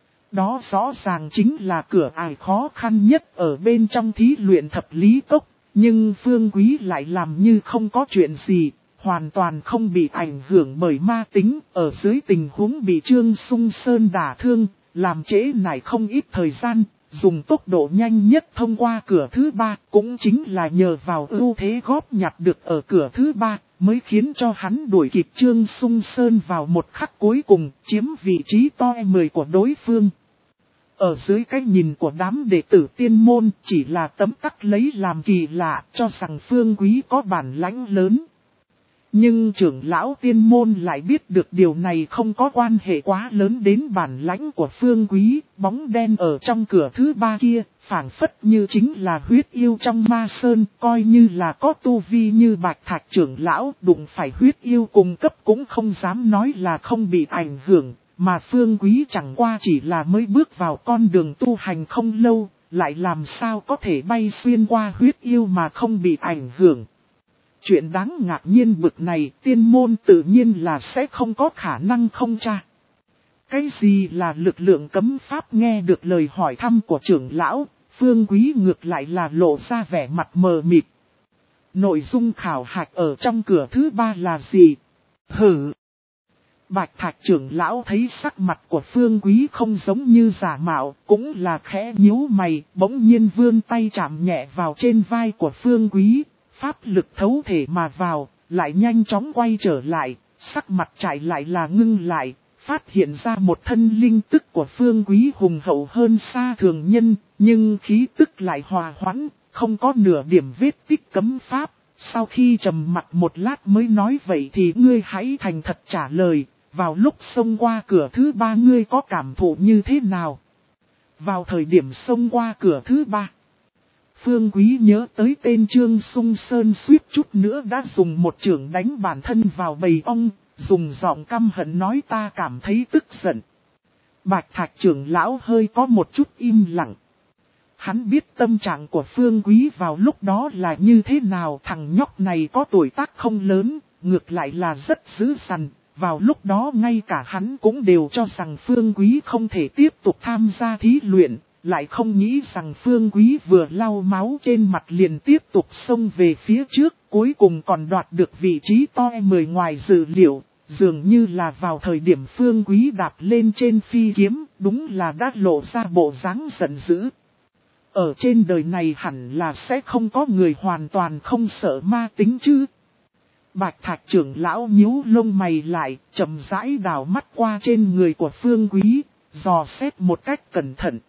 Đó rõ ràng chính là cửa ải khó khăn nhất ở bên trong thí luyện thập lý cốc, nhưng Phương Quý lại làm như không có chuyện gì, hoàn toàn không bị ảnh hưởng bởi ma tính, ở dưới tình huống bị Trương Sung Sơn đả thương, làm trễ nải không ít thời gian, dùng tốc độ nhanh nhất thông qua cửa thứ ba, cũng chính là nhờ vào ưu thế góp nhặt được ở cửa thứ ba, mới khiến cho hắn đuổi kịp Trương Sung Sơn vào một khắc cuối cùng, chiếm vị trí to mười của đối phương. Ở dưới cái nhìn của đám đệ tử tiên môn, chỉ là tấm tắc lấy làm kỳ lạ, cho rằng Phương Quý có bản lãnh lớn. Nhưng trưởng lão tiên môn lại biết được điều này không có quan hệ quá lớn đến bản lãnh của Phương Quý, bóng đen ở trong cửa thứ ba kia, phảng phất như chính là huyết yêu trong ma sơn, coi như là có tu vi như Bạch Thạch trưởng lão, đụng phải huyết yêu cùng cấp cũng không dám nói là không bị ảnh hưởng, mà Phương Quý chẳng qua chỉ là mới bước vào con đường tu hành không lâu, lại làm sao có thể bay xuyên qua huyết yêu mà không bị ảnh hưởng. Chuyện đáng ngạc nhiên bực này tiên môn tự nhiên là sẽ không có khả năng không tra. Cái gì là lực lượng cấm pháp? Nghe được lời hỏi thăm của trưởng lão, Phương Quý ngược lại là lộ ra vẻ mặt mờ mịt. Nội dung khảo hạch ở trong cửa thứ ba là gì? Hử! Bạch Thạch trưởng lão thấy sắc mặt của Phương Quý không giống như giả mạo, cũng là khẽ nhíu mày, bỗng nhiên vươn tay chạm nhẹ vào trên vai của Phương Quý, pháp lực thấu thể mà vào, lại nhanh chóng quay trở lại, sắc mặt chạy lại là ngưng lại, phát hiện ra một thân linh tức của Phương Quý hùng hậu hơn xa thường nhân, nhưng khí tức lại hòa hoãn, không có nửa điểm vết tích cấm pháp. Sau khi trầm mặt một lát mới nói vậy thì ngươi hãy thành thật trả lời, vào lúc xông qua cửa thứ ba ngươi có cảm thụ như thế nào? Vào thời điểm xông qua cửa thứ ba, Phương Quý nhớ tới tên Trương Sung Sơn suýt chút nữa đã dùng một chưởng đánh bản thân vào bầy ong, dùng giọng căm hận nói ta cảm thấy tức giận. Bạch Thạch trưởng lão hơi có một chút im lặng. Hắn biết tâm trạng của Phương Quý vào lúc đó là như thế nào, thằng nhóc này có tuổi tác không lớn, ngược lại là rất dữ dằn. Vào lúc đó ngay cả hắn cũng đều cho rằng Phương Quý không thể tiếp tục tham gia thí luyện, lại không nghĩ rằng Phương Quý vừa lau máu trên mặt liền tiếp tục xông về phía trước, cuối cùng còn đoạt được vị trí to mười ngoài dự liệu, dường như là vào thời điểm Phương Quý đạp lên trên phi kiếm, đúng là đã lộ ra bộ dáng giận dữ. Ở trên đời này hẳn là sẽ không có người hoàn toàn không sợ ma tính chứ. Bạch Thạch trưởng lão nhíu lông mày lại, chậm rãi đào mắt qua trên người của Phương Quý, dò xét một cách cẩn thận.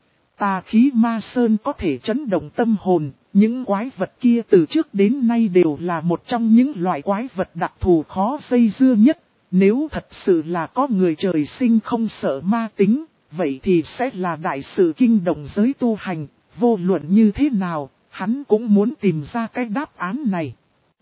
Tà khí ma sơn có thể chấn động tâm hồn, những quái vật kia từ trước đến nay đều là một trong những loại quái vật đặc thù khó dây dưa nhất. Nếu thật sự là có người trời sinh không sợ ma tính, vậy thì sẽ là đại sự kinh động giới tu hành, vô luận như thế nào, hắn cũng muốn tìm ra cái đáp án này.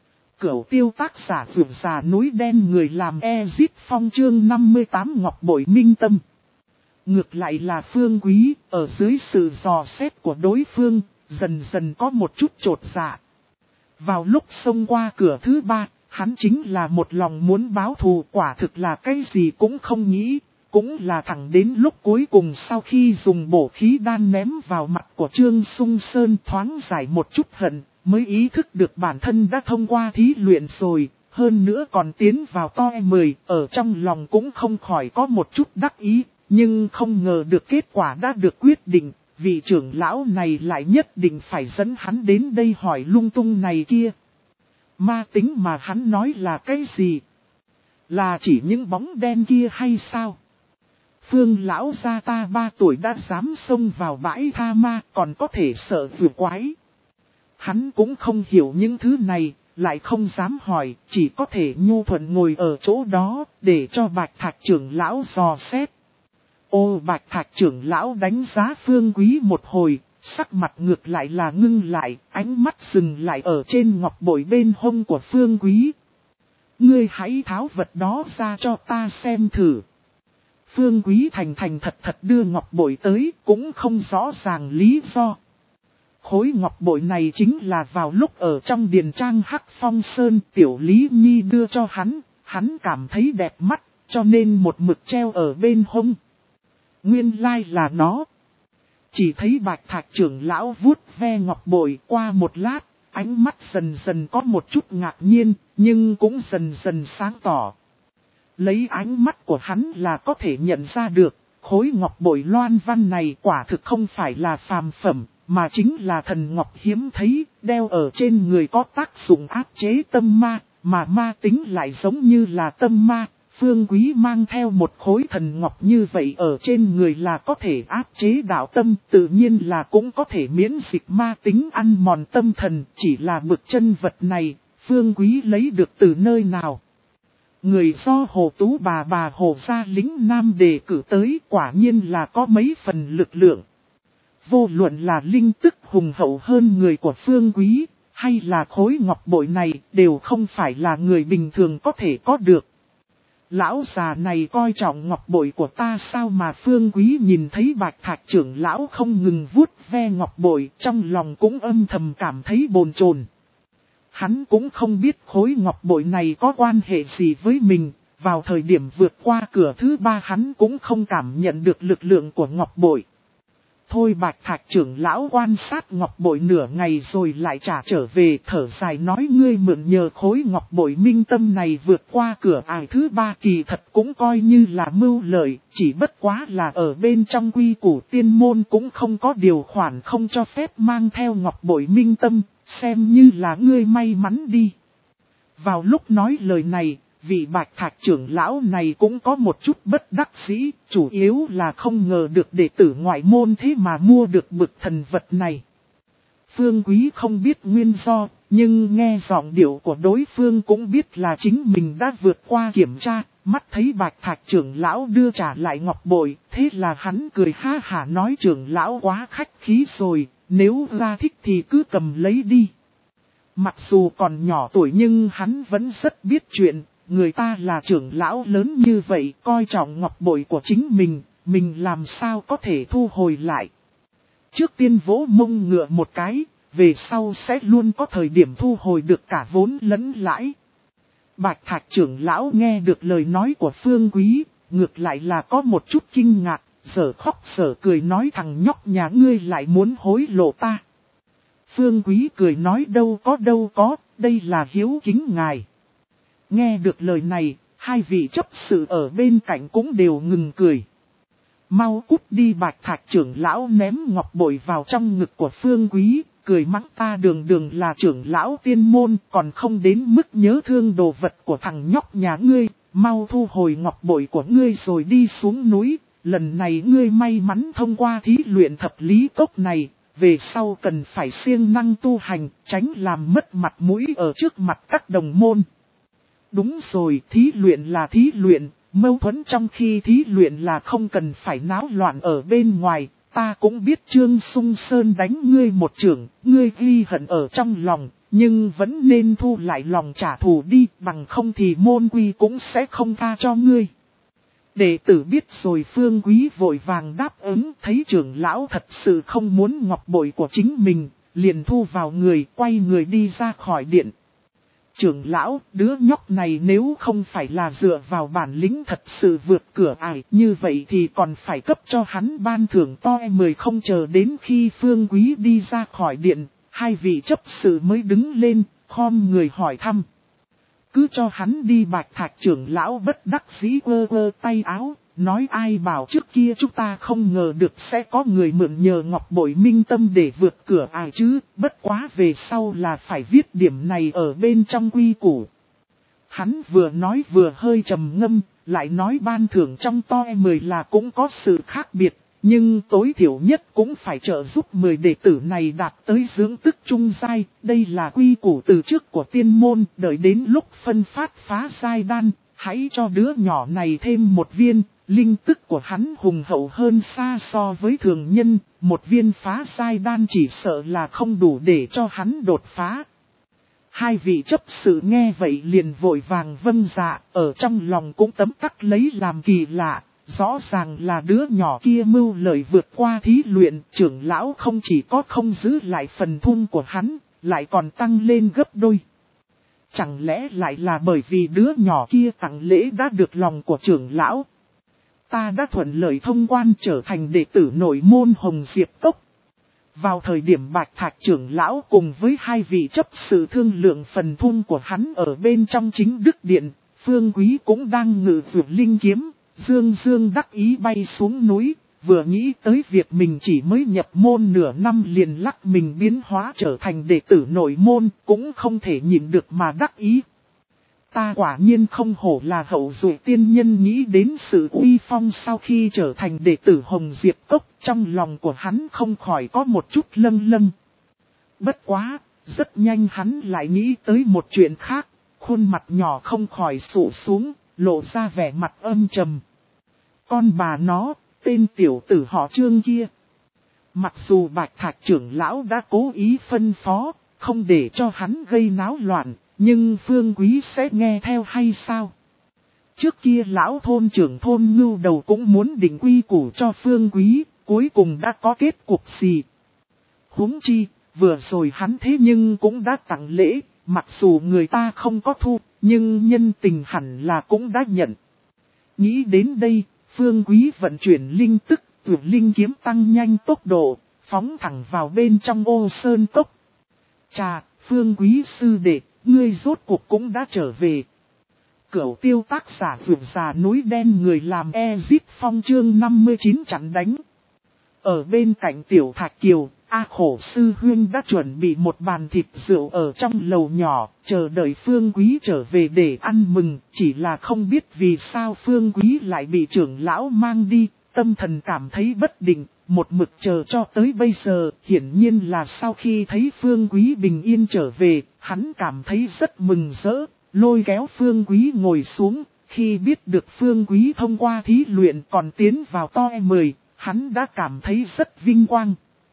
Cửu tiêu tác giả vượt già núi đen người làm Ezit Phong chương năm mươi tám Ngọc Bội Minh Tâm. Ngược lại là Phương Quý, ở dưới sự dò xét của đối phương, dần dần có một chút trột dạ. Vào lúc xông qua cửa thứ ba, hắn chính là một lòng muốn báo thù, quả thực là cái gì cũng không nghĩ. Cũng là thẳng đến lúc cuối cùng sau khi dùng bổ khí đan ném vào mặt của Trương Sung Sơn thoáng giải một chút hận, mới ý thức được bản thân đã thông qua thí luyện rồi, hơn nữa còn tiến vào to mười, ở trong lòng cũng không khỏi có một chút đắc ý, nhưng không ngờ được kết quả đã được quyết định, vị trưởng lão này lại nhất định phải dẫn hắn đến đây hỏi lung tung này kia. Ma tính mà hắn nói là cái gì? Là chỉ những bóng đen kia hay sao? Phương lão gia ta ba tuổi đã dám xông vào bãi tha ma, còn có thể sợ vừa quái. Hắn cũng không hiểu những thứ này, lại không dám hỏi, chỉ có thể nhu thuận ngồi ở chỗ đó, để cho Bạch Thạch trưởng lão dò xét. Ô Bạch Thạch trưởng lão đánh giá Phương Quý một hồi, sắc mặt ngược lại là ngưng lại, ánh mắt dừng lại ở trên ngọc bội bên hông của Phương Quý. Ngươi hãy tháo vật đó ra cho ta xem thử. Phương Quý thành thành thật thật đưa ngọc bội tới, cũng không rõ ràng lý do. Khối ngọc bội này chính là vào lúc ở trong điền trang Hắc Phong Sơn tiểu Lý Nhi đưa cho hắn, hắn cảm thấy đẹp mắt, cho nên một mực treo ở bên hông. Nguyên lai là nó. Chỉ thấy Bạch Thạch trưởng lão vuốt ve ngọc bội qua một lát, ánh mắt dần dần có một chút ngạc nhiên, nhưng cũng dần dần sáng tỏ. Lấy ánh mắt của hắn là có thể nhận ra được, khối ngọc bội loan văn này quả thực không phải là phàm phẩm, mà chính là thần ngọc hiếm thấy, đeo ở trên người có tác dụng áp chế tâm ma, mà ma tính lại giống như là tâm ma. Phương Quý mang theo một khối thần ngọc như vậy ở trên người là có thể áp chế đạo tâm, tự nhiên là cũng có thể miễn dịch ma tính ăn mòn tâm thần, chỉ là bực chân vật này, Phương Quý lấy được từ nơi nào. Người do Hồ Tú bà bà Hồ Gia lính Nam đề cử tới quả nhiên là có mấy phần lực lượng. Vô luận là linh tức hùng hậu hơn người của Phương Quý, hay là khối ngọc bội này đều không phải là người bình thường có thể có được. Lão già này coi trọng ngọc bội của ta sao mà Phương Quý nhìn thấy Bạch Thạch trưởng lão không ngừng vuốt ve ngọc bội, trong lòng cũng âm thầm cảm thấy bồn chồn. Hắn cũng không biết khối ngọc bội này có quan hệ gì với mình, vào thời điểm vượt qua cửa thứ ba hắn cũng không cảm nhận được lực lượng của ngọc bội. Thôi Bạch Thạch trưởng lão quan sát ngọc bội nửa ngày rồi lại trả trở về, thở dài nói ngươi mượn nhờ khối ngọc bội minh tâm này vượt qua cửa ải thứ ba kỳ thật cũng coi như là mưu lợi, chỉ bất quá là ở bên trong quy củ tiên môn cũng không có điều khoản không cho phép mang theo ngọc bội minh tâm, xem như là ngươi may mắn đi. Vào lúc nói lời này, vị Bạch Thạch trưởng lão này cũng có một chút bất đắc dĩ, chủ yếu là không ngờ được đệ tử ngoại môn thế mà mua được bực thần vật này. Phương Quý không biết nguyên do, nhưng nghe giọng điệu của đối phương cũng biết là chính mình đã vượt qua kiểm tra, mắt thấy Bạch Thạch trưởng lão đưa trả lại ngọc bội, thế là hắn cười ha hả nói trưởng lão quá khách khí rồi, nếu ra thích thì cứ cầm lấy đi. Mặc dù còn nhỏ tuổi nhưng hắn vẫn rất biết chuyện. Người ta là trưởng lão lớn như vậy, coi trọng ngọc bội của chính mình, mình làm sao có thể thu hồi lại. Trước tiên vỗ mông ngựa một cái, về sau sẽ luôn có thời điểm thu hồi được cả vốn lẫn lãi. Bạch Thạch trưởng lão nghe được lời nói của Phương Quý, ngược lại là có một chút kinh ngạc, sở khóc sở cười nói thằng nhóc nhà ngươi lại muốn hối lộ ta. Phương Quý cười nói đâu có đâu có, đây là hiếu kính ngài. Nghe được lời này, hai vị chấp sự ở bên cạnh cũng đều ngừng cười. Mau cút đi Bạch Thạch trưởng lão ném ngọc bội vào trong ngực của Phương Quý, cười mắng ta đường đường là trưởng lão tiên môn còn không đến mức nhớ thương đồ vật của thằng nhóc nhà ngươi, mau thu hồi ngọc bội của ngươi rồi đi xuống núi, lần này ngươi may mắn thông qua thí luyện thập lý cốc này, về sau cần phải siêng năng tu hành, tránh làm mất mặt mũi ở trước mặt các đồng môn. Đúng rồi, thí luyện là thí luyện, mâu thuẫn trong khi thí luyện là không cần phải náo loạn ở bên ngoài, ta cũng biết Trương Sung Sơn đánh ngươi một chưởng, ngươi ghi hận ở trong lòng, nhưng vẫn nên thu lại lòng trả thù đi, bằng không thì môn quy cũng sẽ không tha cho ngươi. Đệ tử biết rồi. Phương Quý vội vàng đáp ứng, thấy trưởng lão thật sự không muốn ngọc bội của chính mình, liền thu vào người, quay người đi ra khỏi điện. Trưởng lão, đứa nhóc này nếu không phải là dựa vào bản lĩnh thật sự vượt cửa ải, như vậy thì còn phải cấp cho hắn ban thưởng to mười. Không chờ đến khi Phương Quý đi ra khỏi điện, hai vị chấp sự mới đứng lên, khom người hỏi thăm. Cứ cho hắn đi. Bạch Thạch trưởng lão bất đắc dĩ ơ ơ tay áo, nói ai bảo trước kia chúng ta không ngờ được sẽ có người mượn nhờ ngọc bội minh tâm để vượt cửa ải chứ, bất quá về sau là phải viết điểm này ở bên trong quy củ. Hắn vừa nói vừa hơi trầm ngâm, lại nói ban thưởng trong to mười là cũng có sự khác biệt, nhưng tối thiểu nhất cũng phải trợ giúp mười đệ tử này đạt tới dưỡng tức trung giai, đây là quy củ từ trước của tiên môn, đợi đến lúc phân phát phá giai đan, hãy cho đứa nhỏ này thêm một viên. Linh tức của hắn hùng hậu hơn xa so với thường nhân, một viên phá giai đan chỉ sợ là không đủ để cho hắn đột phá. Hai vị chấp sự nghe vậy liền vội vàng vâng dạ, ở trong lòng cũng tấm tắc lấy làm kỳ lạ, rõ ràng là đứa nhỏ kia mưu lợi vượt qua thí luyện, trưởng lão không chỉ có không giữ lại phần thun của hắn, lại còn tăng lên gấp đôi. Chẳng lẽ lại là bởi vì đứa nhỏ kia tặng lễ đã được lòng của trưởng lão? Ta đã thuận lợi thông quan trở thành đệ tử nội môn Hồng Diệp Cốc. Vào thời điểm Bạch Thạch trưởng lão cùng với hai vị chấp sự thương lượng phần thun của hắn ở bên trong chính đức điện, Phương Quý cũng đang ngự vượt linh kiếm, dương dương đắc ý bay xuống núi, vừa nghĩ tới việc mình chỉ mới nhập môn nửa năm liền lắc mình biến hóa trở thành đệ tử nội môn, cũng không thể nhịn được mà đắc ý. Ta quả nhiên không hổ là hậu duệ tiên nhân, nghĩ đến sự uy phong sau khi trở thành đệ tử Hồng Diệp Cốc, trong lòng của hắn không khỏi có một chút lâng lâng. Bất quá, rất nhanh hắn lại nghĩ tới một chuyện khác, khuôn mặt nhỏ không khỏi sụ xuống, lộ ra vẻ mặt âm trầm. Con bà nó, tên tiểu tử họ Trương kia. Mặc dù Bạch Thạch trưởng lão đã cố ý phân phó, không để cho hắn gây náo loạn, nhưng Phương Quý sẽ nghe theo hay sao? Trước kia lão thôn trưởng thôn ngưu đầu cũng muốn định quy củ cho Phương Quý, cuối cùng đã có kết cục gì? Huống chi, vừa rồi hắn thế nhưng cũng đã tặng lễ, mặc dù người ta không có thu, nhưng nhân tình hẳn là cũng đã nhận. Nghĩ đến đây, Phương Quý vận chuyển linh tức, vượt linh kiếm tăng nhanh tốc độ, phóng thẳng vào bên trong ô sơn cốc. Chà, Phương Quý sư đệ, ngươi rốt cuộc cũng đã trở về. Cửu tiêu tác giả vượt già núi đen người làm Ezip Phong chương năm mươi chín chặn đánh. Ở bên cạnh tiểu Thạch Kiều, A Khổ sư huynh đã chuẩn bị một bàn thịt rượu ở trong lầu nhỏ, chờ đợi Phương Quý trở về để ăn mừng, chỉ là không biết vì sao Phương Quý lại bị trưởng lão mang đi, tâm thần cảm thấy bất định, một mực chờ cho tới bây giờ, hiển nhiên là sau khi thấy Phương Quý bình yên trở về, hắn cảm thấy rất mừng rỡ, lôi kéo Phương Quý ngồi xuống, khi biết được Phương Quý thông qua thí luyện còn tiến vào to mười, hắn đã cảm thấy rất vinh quang.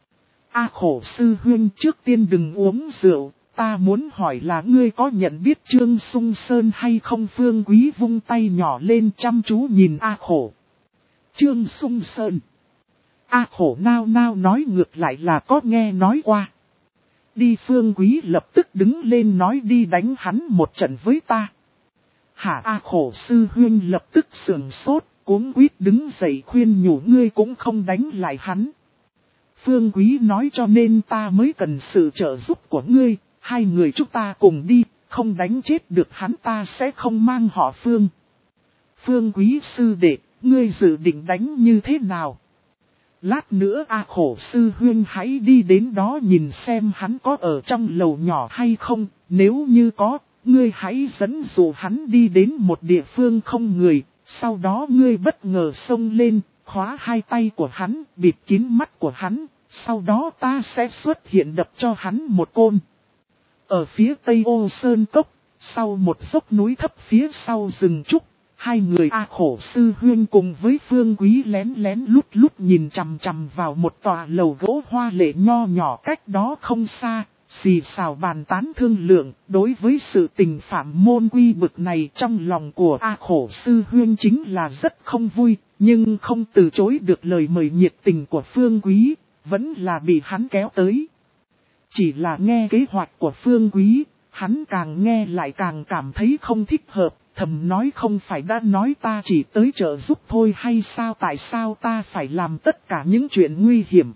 A Khổ sư huynh, trước tiên đừng uống rượu, ta muốn hỏi là ngươi có nhận biết Trương Sung Sơn hay không? Phương Quý vung tay nhỏ lên chăm chú nhìn A Khổ. Trương Sung Sơn. A Khổ nao nao nói ngược lại là có nghe nói qua. Đi, Phương Quý lập tức đứng lên nói đi đánh hắn một trận với ta. Hả? A Khổ sư huynh lập tức sườn sốt, cuống quýt đứng dậy khuyên nhủ, ngươi cũng không đánh lại hắn. Phương Quý nói cho nên ta mới cần sự trợ giúp của ngươi, hai người chúng ta cùng đi, không đánh chết được hắn ta sẽ không mang họ Phương. Phương Quý sư đệ, ngươi dự định đánh như thế nào? Lát nữa A Khổ sư huynh hãy đi đến đó nhìn xem hắn có ở trong lầu nhỏ hay không, nếu như có, ngươi hãy dẫn dụ hắn đi đến một địa phương không người, sau đó ngươi bất ngờ xông lên, khóa hai tay của hắn, bịt kín mắt của hắn, sau đó ta sẽ xuất hiện đập cho hắn một côn. Ở phía tây ô sơn cốc, sau một dốc núi thấp phía sau rừng trúc, hai người A Khổ sư huynh cùng với Phương Quý lén lén lút lút nhìn chằm chằm vào một tòa lầu gỗ hoa lệ nho nhỏ cách đó không xa, xì xào bàn tán thương lượng. Đối với sự tình phạm môn quy bực này trong lòng của A Khổ sư huynh chính là rất không vui, nhưng không từ chối được lời mời nhiệt tình của Phương Quý, vẫn là bị hắn kéo tới. Chỉ là nghe kế hoạch của Phương Quý, hắn càng nghe lại càng cảm thấy không thích hợp, thầm nói không phải đã nói ta chỉ tới trợ giúp thôi hay sao, tại sao ta phải làm tất cả những chuyện nguy hiểm.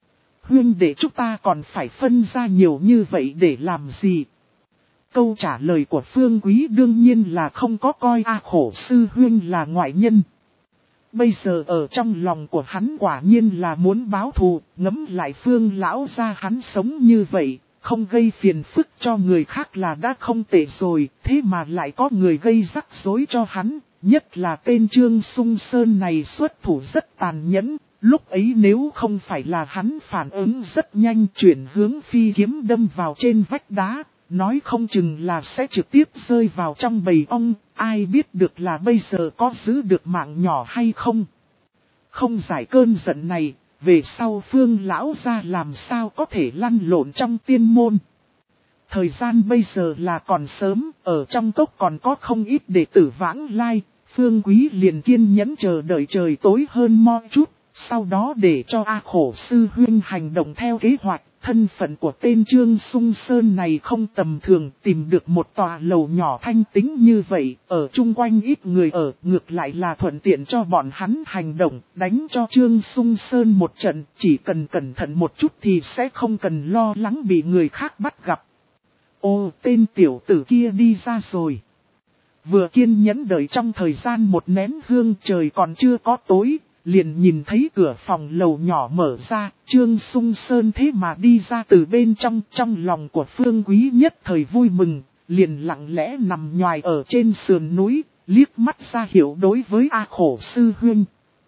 Huynh đệ chúng ta còn phải phân ra nhiều như vậy để làm gì? Câu trả lời của Phương Quý đương nhiên là không có coi A Khổ sư huynh là ngoại nhân. Bây giờ ở trong lòng của hắn quả nhiên là muốn báo thù, ngẫm lại Phương lão gia hắn sống như vậy, không gây phiền phức cho người khác là đã không tệ rồi, thế mà lại có người gây rắc rối cho hắn, nhất là tên Trương Sung Sơn này xuất thủ rất tàn nhẫn, lúc ấy nếu không phải là hắn phản ứng rất nhanh chuyển hướng phi kiếm đâm vào trên vách đá, nói không chừng là sẽ trực tiếp rơi vào trong bầy ong, ai biết được là bây giờ có giữ được mạng nhỏ hay không. Không giải cơn giận này, về sau Phương lão gia làm sao có thể lăn lộn trong tiên môn. Thời gian bây giờ là còn sớm, ở trong cốc còn có không ít đệ tử vãng lai, Phương Quý liền kiên nhẫn chờ đợi trời tối hơn mo chút, sau đó để cho A Khổ sư huynh hành động theo kế hoạch. Thân phận của tên Trương Sung Sơn này không tầm thường, tìm được một tòa lầu nhỏ thanh tĩnh như vậy, ở chung quanh ít người ở, ngược lại là thuận tiện cho bọn hắn hành động, đánh cho Trương Sung Sơn một trận, chỉ cần cẩn thận một chút thì sẽ không cần lo lắng bị người khác bắt gặp. Ô, tên tiểu tử kia đi ra rồi. Vừa kiên nhẫn đợi trong thời gian một nén hương trời còn chưa có tối, liền nhìn thấy cửa phòng lầu nhỏ mở ra, Trương Sung Sơn thế mà đi ra từ bên trong, trong lòng của Phương Quý nhất thời vui mừng, liền lặng lẽ nằm nhoài ở trên sườn núi, liếc mắt ra hiệu đối với A Khổ sư huynh.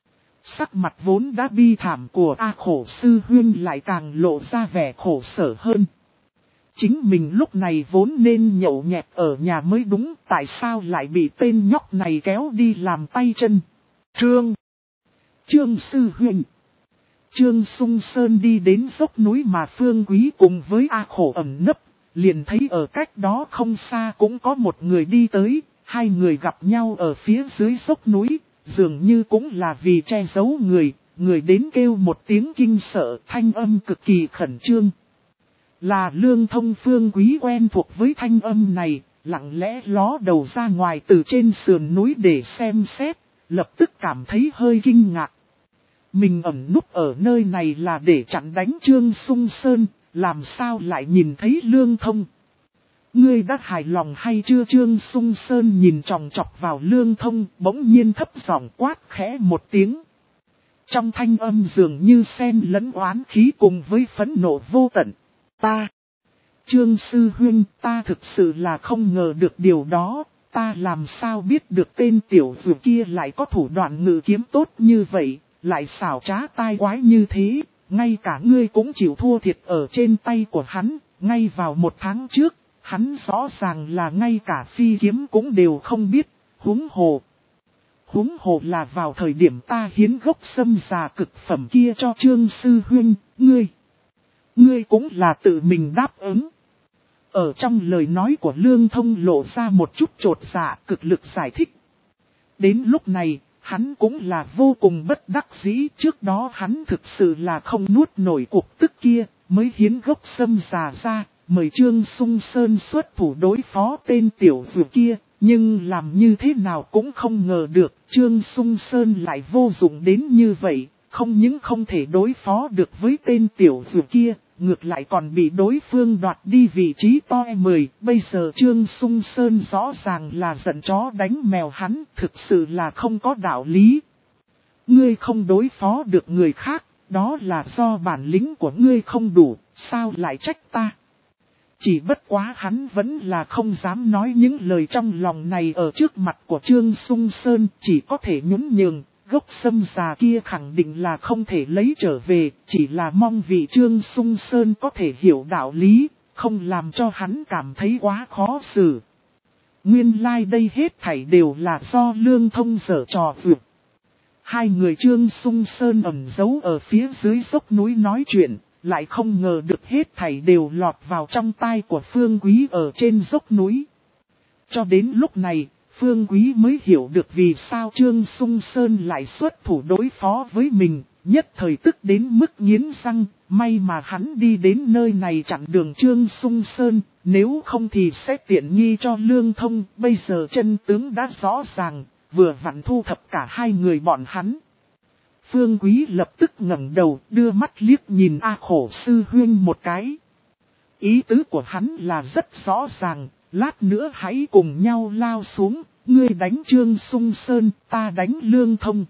Sắc mặt vốn đã bi thảm của A Khổ sư huynh lại càng lộ ra vẻ khổ sở hơn. Chính mình lúc này vốn nên nhậu nhẹt ở nhà mới đúng, tại sao lại bị tên nhóc này kéo đi làm tay chân. Trương Trương sư huynh. Trương Sung Sơn đi đến dốc núi mà Phương Quý cùng với A Khổ ẩn nấp, liền thấy ở cách đó không xa cũng có một người đi tới, hai người gặp nhau ở phía dưới dốc núi, dường như cũng là vì che giấu người, người đến kêu một tiếng kinh sợ, thanh âm cực kỳ khẩn trương. Là Lương Thông. Phương Quý quen thuộc với thanh âm này, lặng lẽ ló đầu ra ngoài từ trên sườn núi để xem xét, lập tức cảm thấy hơi kinh ngạc. Mình ẩn núp ở nơi này là để chặn đánh Trương Sung Sơn, làm sao lại nhìn thấy Lương Thông? Ngươi đã hài lòng hay chưa? Trương Sung Sơn nhìn chòng chọc vào Lương Thông, bỗng nhiên thấp giọng quát khẽ một tiếng. Trong thanh âm dường như xen lẫn oán khí cùng với phẫn nộ vô tận. Ta, Trương Sư Huynh, ta thực sự là không ngờ được điều đó, ta làm sao biết được tên tiểu tử kia lại có thủ đoạn ngự kiếm tốt như vậy, lại xảo trá tai quái như thế, ngay cả ngươi cũng chịu thua thiệt ở trên tay của hắn, ngay vào một tháng trước, hắn rõ ràng là ngay cả phi kiếm cũng đều không biết, huống hồ. Huống hồ là vào thời điểm ta hiến gốc sâm già cực phẩm kia cho Trương Sư Huynh, ngươi. Ngươi cũng là tự mình đáp ứng. Ở trong lời nói của Lương Thông lộ ra một chút trột dạ, cực lực giải thích. Đến lúc này, hắn cũng là vô cùng bất đắc dĩ. Trước đó hắn thực sự là không nuốt nổi cuộc tức kia, mới hiến gốc sâm già ra, mời Trương Sung Sơn xuất thủ đối phó tên tiểu tử kia. Nhưng làm như thế nào cũng không ngờ được, Trương Sung Sơn lại vô dụng đến như vậy, không những không thể đối phó được với tên tiểu tử kia, ngược lại còn bị đối phương đoạt đi vị trí to mười. Bây giờ Trương Sung Sơn rõ ràng là giận chó đánh mèo, hắn thực sự là không có đạo lý. Ngươi không đối phó được người khác, đó là do bản lĩnh của ngươi không đủ, sao lại trách ta? Chỉ bất quá hắn vẫn là không dám nói những lời trong lòng này ở trước mặt của Trương Sung Sơn, chỉ có thể nhún nhường, gốc sâm già kia khẳng định là không thể lấy trở về, chỉ là mong vị Trương Sung Sơn có thể hiểu đạo lý, không làm cho hắn cảm thấy quá khó xử. Nguyên lai like đây hết thảy đều là do Lương Thông giở trò vượt. Hai người Trương Sung Sơn ẩn giấu ở phía dưới dốc núi nói chuyện. Lại không ngờ được hết thảy đều lọt vào trong tai của Phương Quý ở trên dốc núi. Cho đến lúc này, Phương Quý mới hiểu được vì sao Trương Sung Sơn lại xuất thủ đối phó với mình, nhất thời tức đến mức nghiến răng, may mà hắn đi đến nơi này chặn đường Trương Sung Sơn, nếu không thì sẽ tiện nghi cho Lương Thông, bây giờ chân tướng đã rõ ràng, vừa vặn thu thập cả hai người bọn hắn. Phương Quý lập tức ngẩng đầu đưa mắt liếc nhìn A Khổ Sư Huyên một cái. Ý tứ của hắn là rất rõ ràng, lát nữa hãy cùng nhau lao xuống, ngươi đánh Trương Sung Sơn, ta đánh Lương Thông.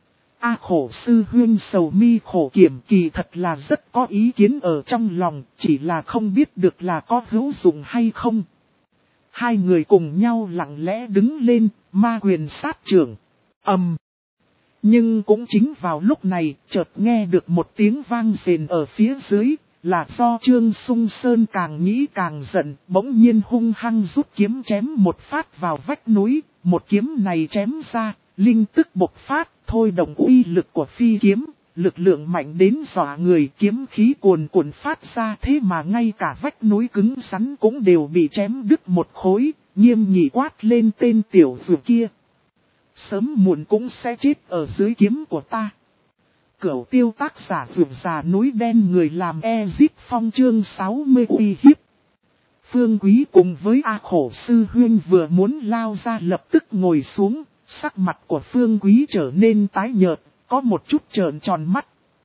A Khổ Sư Huyên sầu mi khổ kiểm, kỳ thật là rất có ý kiến ở trong lòng, chỉ là không biết được là có hữu dụng hay không. Hai người cùng nhau lặng lẽ đứng lên, ma quyền sát trưởng, ầm. Nhưng cũng chính vào lúc này, chợt nghe được một tiếng vang rền ở phía dưới, là do Trương Sung Sơn càng nghĩ càng giận, bỗng nhiên hung hăng rút kiếm chém một phát vào vách núi, một kiếm này chém ra, linh tức bộc phát, thôi động uy lực của phi kiếm, lực lượng mạnh đến dọa người, kiếm khí cuồn cuộn phát ra, thế mà ngay cả vách núi cứng rắn cũng đều bị chém đứt một khối, nghiêm nghị quát lên tên tiểu tử kia. Sớm muộn cũng sẽ chết ở dưới kiếm của ta. Cửu Tiêu tác giả vượt già núi đen, người làm Ezip Phong chương sáu mươi uy hiếp. Phương Quý cùng với A Khổ Sư Huyên vừa muốn lao ra lập tức ngồi xuống, sắc mặt của Phương Quý trở nên tái nhợt, có một chút trợn tròn mắt.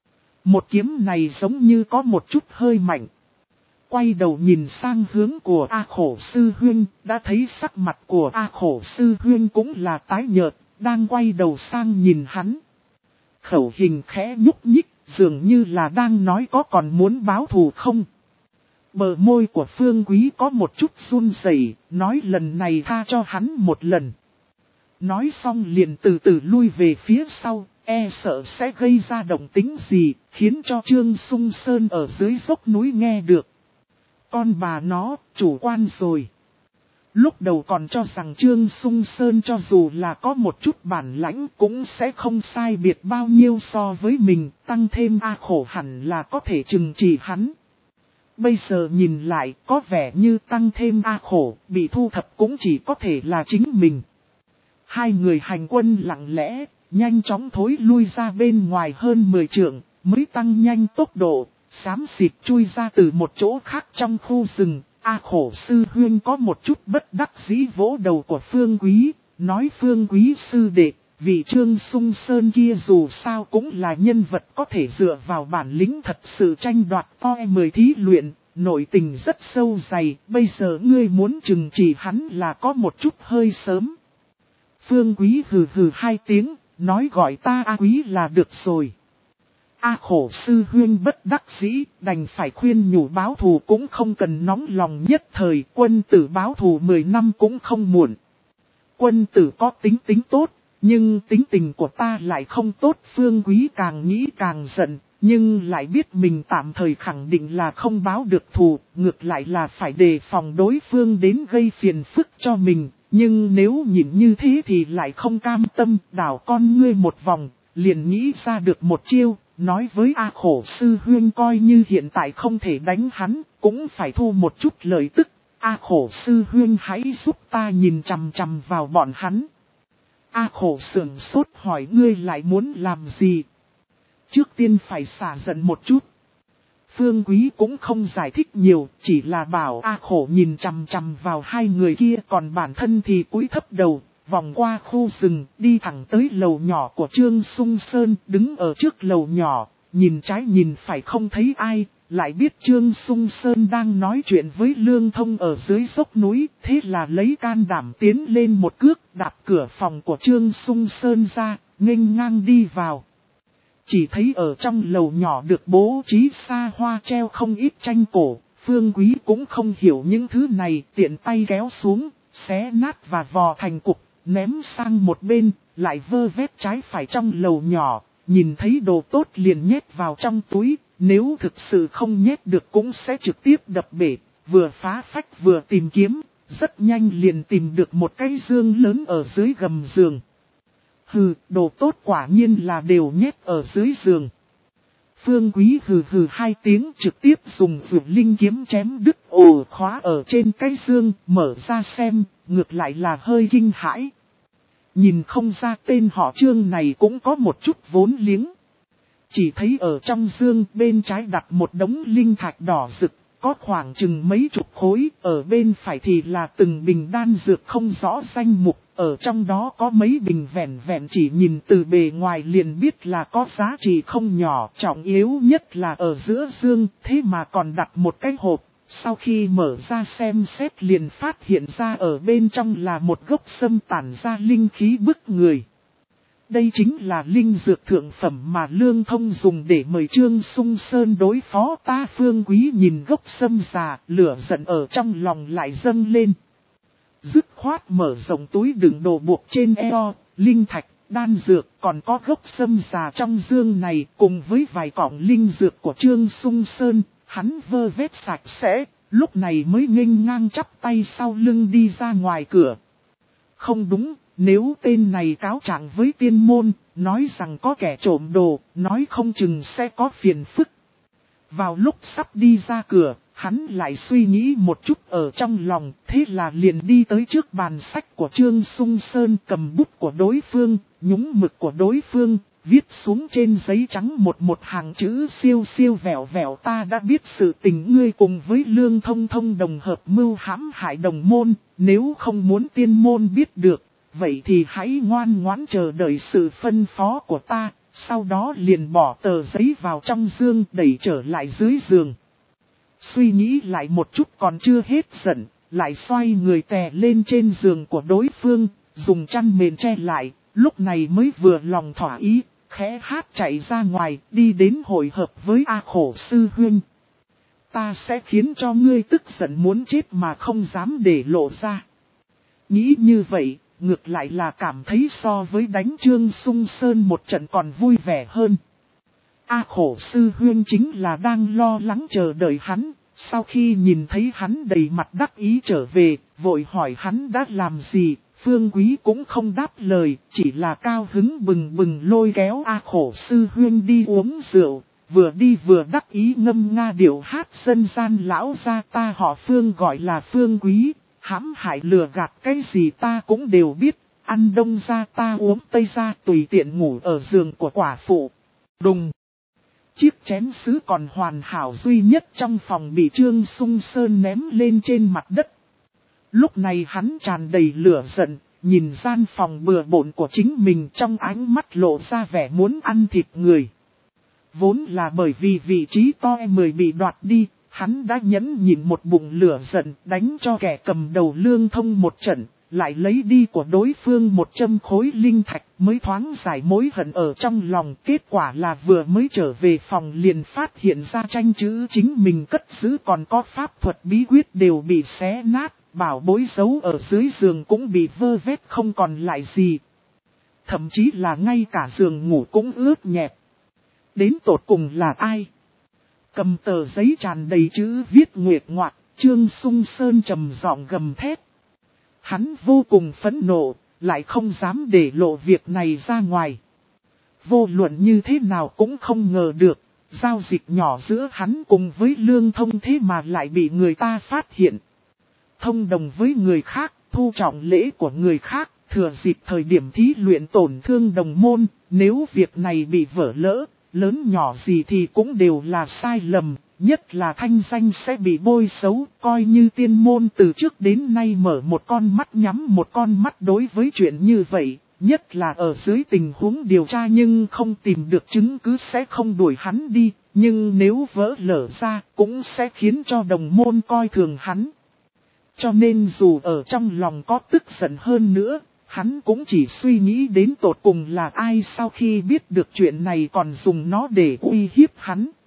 Một kiếm này giống như có một chút hơi mạnh. Quay đầu nhìn sang hướng của A Khổ Sư Huyên, đã thấy sắc mặt của A Khổ Sư Huyên cũng là tái nhợt, đang quay đầu sang nhìn hắn. Khẩu hình khẽ nhúc nhích, dường như là đang nói có còn muốn báo thù không. Bờ môi của Phương Quý có một chút run rẩy, nói lần này tha cho hắn một lần. Nói xong liền từ từ lui về phía sau, e sợ sẽ gây ra động tĩnh gì, khiến cho Trương Sung Sơn ở dưới dốc núi nghe được. Con bà nó, chủ quan rồi. Lúc đầu còn cho rằng Trương Sung Sơn cho dù là có một chút bản lãnh cũng sẽ không sai biệt bao nhiêu so với mình, tăng thêm A Khổ hẳn là có thể trừng trị hắn. Bây giờ nhìn lại có vẻ như tăng thêm A Khổ, bị thu thập cũng chỉ có thể là chính mình. Hai người hành quân lặng lẽ, nhanh chóng thối lui ra bên ngoài hơn mười trượng, mới tăng nhanh tốc độ, xám xịt chui ra từ một chỗ khác trong khu rừng. A Khổ sư huynh có một chút bất đắc dĩ vỗ đầu của Phương Quý, nói Phương Quý sư đệ, vị Trương Sung Sơn kia dù sao cũng là nhân vật có thể dựa vào bản lĩnh thật sự tranh đoạt toi mười thí luyện, nội tình rất sâu dày, bây giờ ngươi muốn trừng trị hắn là có một chút hơi sớm. Phương Quý hừ hừ hai tiếng, nói gọi ta A Quý là được rồi. A Khổ sư huynh bất đắc dĩ, đành phải khuyên nhủ báo thù cũng không cần nóng lòng nhất thời, quân tử báo thù mười năm cũng không muộn. Quân tử có tính tính tốt, nhưng tính tình của ta lại không tốt. Phương Quý càng nghĩ càng giận, nhưng lại biết mình tạm thời khẳng định là không báo được thù, ngược lại là phải đề phòng đối phương đến gây phiền phức cho mình. Nhưng nếu nhìn như thế thì lại không cam tâm, đảo con ngươi một vòng, liền nghĩ ra được một chiêu. Nói với A Khổ sư huynh coi như hiện tại không thể đánh hắn, cũng phải thu một chút lợi tức. A Khổ sư huynh hãy giúp ta nhìn chằm chằm vào bọn hắn. A Khổ sườn sốt hỏi ngươi lại muốn làm gì? Trước tiên phải xả giận một chút. Phương Quý cũng không giải thích nhiều, chỉ là bảo A Khổ nhìn chằm chằm vào hai người kia, còn bản thân thì cúi thấp đầu. Vòng qua khu rừng, đi thẳng tới lầu nhỏ của Trương Sung Sơn, đứng ở trước lầu nhỏ, nhìn trái nhìn phải không thấy ai, lại biết Trương Sung Sơn đang nói chuyện với Lương Thông ở dưới dốc núi, thế là lấy can đảm tiến lên một cước, đạp cửa phòng của Trương Sung Sơn ra, nghênh ngang đi vào. Chỉ thấy ở trong lầu nhỏ được bố trí xa hoa treo không ít tranh cổ, Phương Quý cũng không hiểu những thứ này, tiện tay kéo xuống, xé nát và vò thành cục. Ném sang một bên, lại vơ vét trái phải trong lầu nhỏ, nhìn thấy đồ tốt liền nhét vào trong túi, nếu thực sự không nhét được cũng sẽ trực tiếp đập bể, vừa phá phách vừa tìm kiếm, rất nhanh liền tìm được một cái dương lớn ở dưới gầm giường. Hừ, đồ tốt quả nhiên là đều nhét ở dưới giường. Phương Quý hừ hừ hai tiếng trực tiếp dùng vượt linh kiếm chém đứt ổ khóa ở trên cái dương, mở ra xem, ngược lại là hơi kinh hãi. Nhìn không ra tên họ Trương này cũng có một chút vốn liếng. Chỉ thấy ở trong dương bên trái đặt một đống linh thạch đỏ rực, có khoảng chừng mấy chục khối, ở bên phải thì là từng bình đan dược không rõ danh mục, ở trong đó có mấy bình vẹn vẹn chỉ nhìn từ bề ngoài liền biết là có giá trị không nhỏ, trọng yếu nhất là ở giữa dương, thế mà còn đặt một cái hộp, sau khi mở ra xem xét liền phát hiện ra ở bên trong là một gốc sâm tản ra linh khí bức người. Đây chính là linh dược thượng phẩm mà Lương Thông dùng để mời Trương Sung Sơn đối phó ta. Phương Quý nhìn gốc sâm già, lửa giận ở trong lòng lại dâng lên. Dứt khoát mở rộng túi đựng đồ buộc trên eo, linh thạch, đan dược, còn có gốc sâm già trong dương này cùng với vài cọng linh dược của Trương Sung Sơn, hắn vơ vét sạch sẽ, lúc này mới nghênh ngang chắp tay sau lưng đi ra ngoài cửa. Không đúng. Nếu tên này cáo trạng với tiên môn, nói rằng có kẻ trộm đồ, nói không chừng sẽ có phiền phức. Vào lúc sắp đi ra cửa, hắn lại suy nghĩ một chút ở trong lòng, thế là liền đi tới trước bàn sách của Trương Sung Sơn, cầm bút của đối phương, nhúng mực của đối phương, viết xuống trên giấy trắng một một hàng chữ siêu siêu vẹo vẹo. Ta đã biết sự tình ngươi cùng với Lương Thông Thông đồng hợp mưu hãm hại đồng môn, nếu không muốn tiên môn biết được. Vậy thì hãy ngoan ngoãn chờ đợi sự phân phó của ta, sau đó liền bỏ tờ giấy vào trong dương đẩy trở lại dưới giường. Suy nghĩ lại một chút còn chưa hết giận, lại xoay người tè lên trên giường của đối phương, dùng chăn mền che lại, lúc này mới vừa lòng thỏa ý, khẽ hát chạy ra ngoài, đi đến hội hợp với A Khổ sư huynh. Ta sẽ khiến cho ngươi tức giận muốn chết mà không dám để lộ ra. Nghĩ như vậy. Ngược lại là cảm thấy so với đánh Trương Sung Sơn một trận còn vui vẻ hơn. A Khổ sư huynh chính là đang lo lắng chờ đợi hắn, sau khi nhìn thấy hắn đầy mặt đắc ý trở về, vội hỏi hắn đã làm gì. Phương Quý cũng không đáp lời, chỉ là cao hứng bừng bừng lôi kéo A Khổ sư huynh đi uống rượu, vừa đi vừa đắc ý ngâm nga điệu hát dân gian lão gia ta họ Phương gọi là Phương Quý. Hãm hại lừa gạt cái gì ta cũng đều biết, ăn đông ra ta uống tây ra tùy tiện ngủ ở giường của quả phụ. Đùng! Chiếc chén sứ còn hoàn hảo duy nhất trong phòng bị Trương Sung Sơn ném lên trên mặt đất. Lúc này hắn tràn đầy lửa giận, nhìn gian phòng bừa bộn của chính mình trong ánh mắt lộ ra vẻ muốn ăn thịt người. Vốn là bởi vì vị trí to mười bị đoạt đi, hắn đã nhẫn nhịn một bụng lửa giận đánh cho kẻ cầm đầu Lương Thông một trận, lại lấy đi của đối phương một trăm khối linh thạch mới thoáng giải mối hận ở trong lòng. Kết quả là vừa mới trở về phòng liền phát hiện ra tranh chữ chính mình cất giữ còn có pháp thuật bí quyết đều bị xé nát, bảo bối giấu ở dưới giường cũng bị vơ vét không còn lại gì. Thậm chí là ngay cả giường ngủ cũng ướt nhẹp. Đến tột cùng là ai? Cầm tờ giấy tràn đầy chữ viết nguệch ngoạc, Trương Sung Sơn trầm giọng gầm thét. Hắn vô cùng phẫn nộ, lại không dám để lộ việc này ra ngoài. Vô luận như thế nào cũng không ngờ được, giao dịch nhỏ giữa hắn cùng với Lương Thông thế mà lại bị người ta phát hiện. Thông đồng với người khác, thu trọng lễ của người khác, thừa dịp thời điểm thí luyện tổn thương đồng môn, nếu việc này bị vỡ lỡ, lớn nhỏ gì thì cũng đều là sai lầm, nhất là thanh danh sẽ bị bôi xấu, coi như tiên môn từ trước đến nay mở một con mắt nhắm một con mắt đối với chuyện như vậy, nhất là ở dưới tình huống điều tra nhưng không tìm được chứng cứ sẽ không đuổi hắn đi, nhưng nếu vỡ lở ra cũng sẽ khiến cho đồng môn coi thường hắn. Cho nên dù ở trong lòng có tức giận hơn nữa, hắn cũng chỉ suy nghĩ đến tột cùng là ai sau khi biết được chuyện này còn dùng nó để uy hiếp hắn.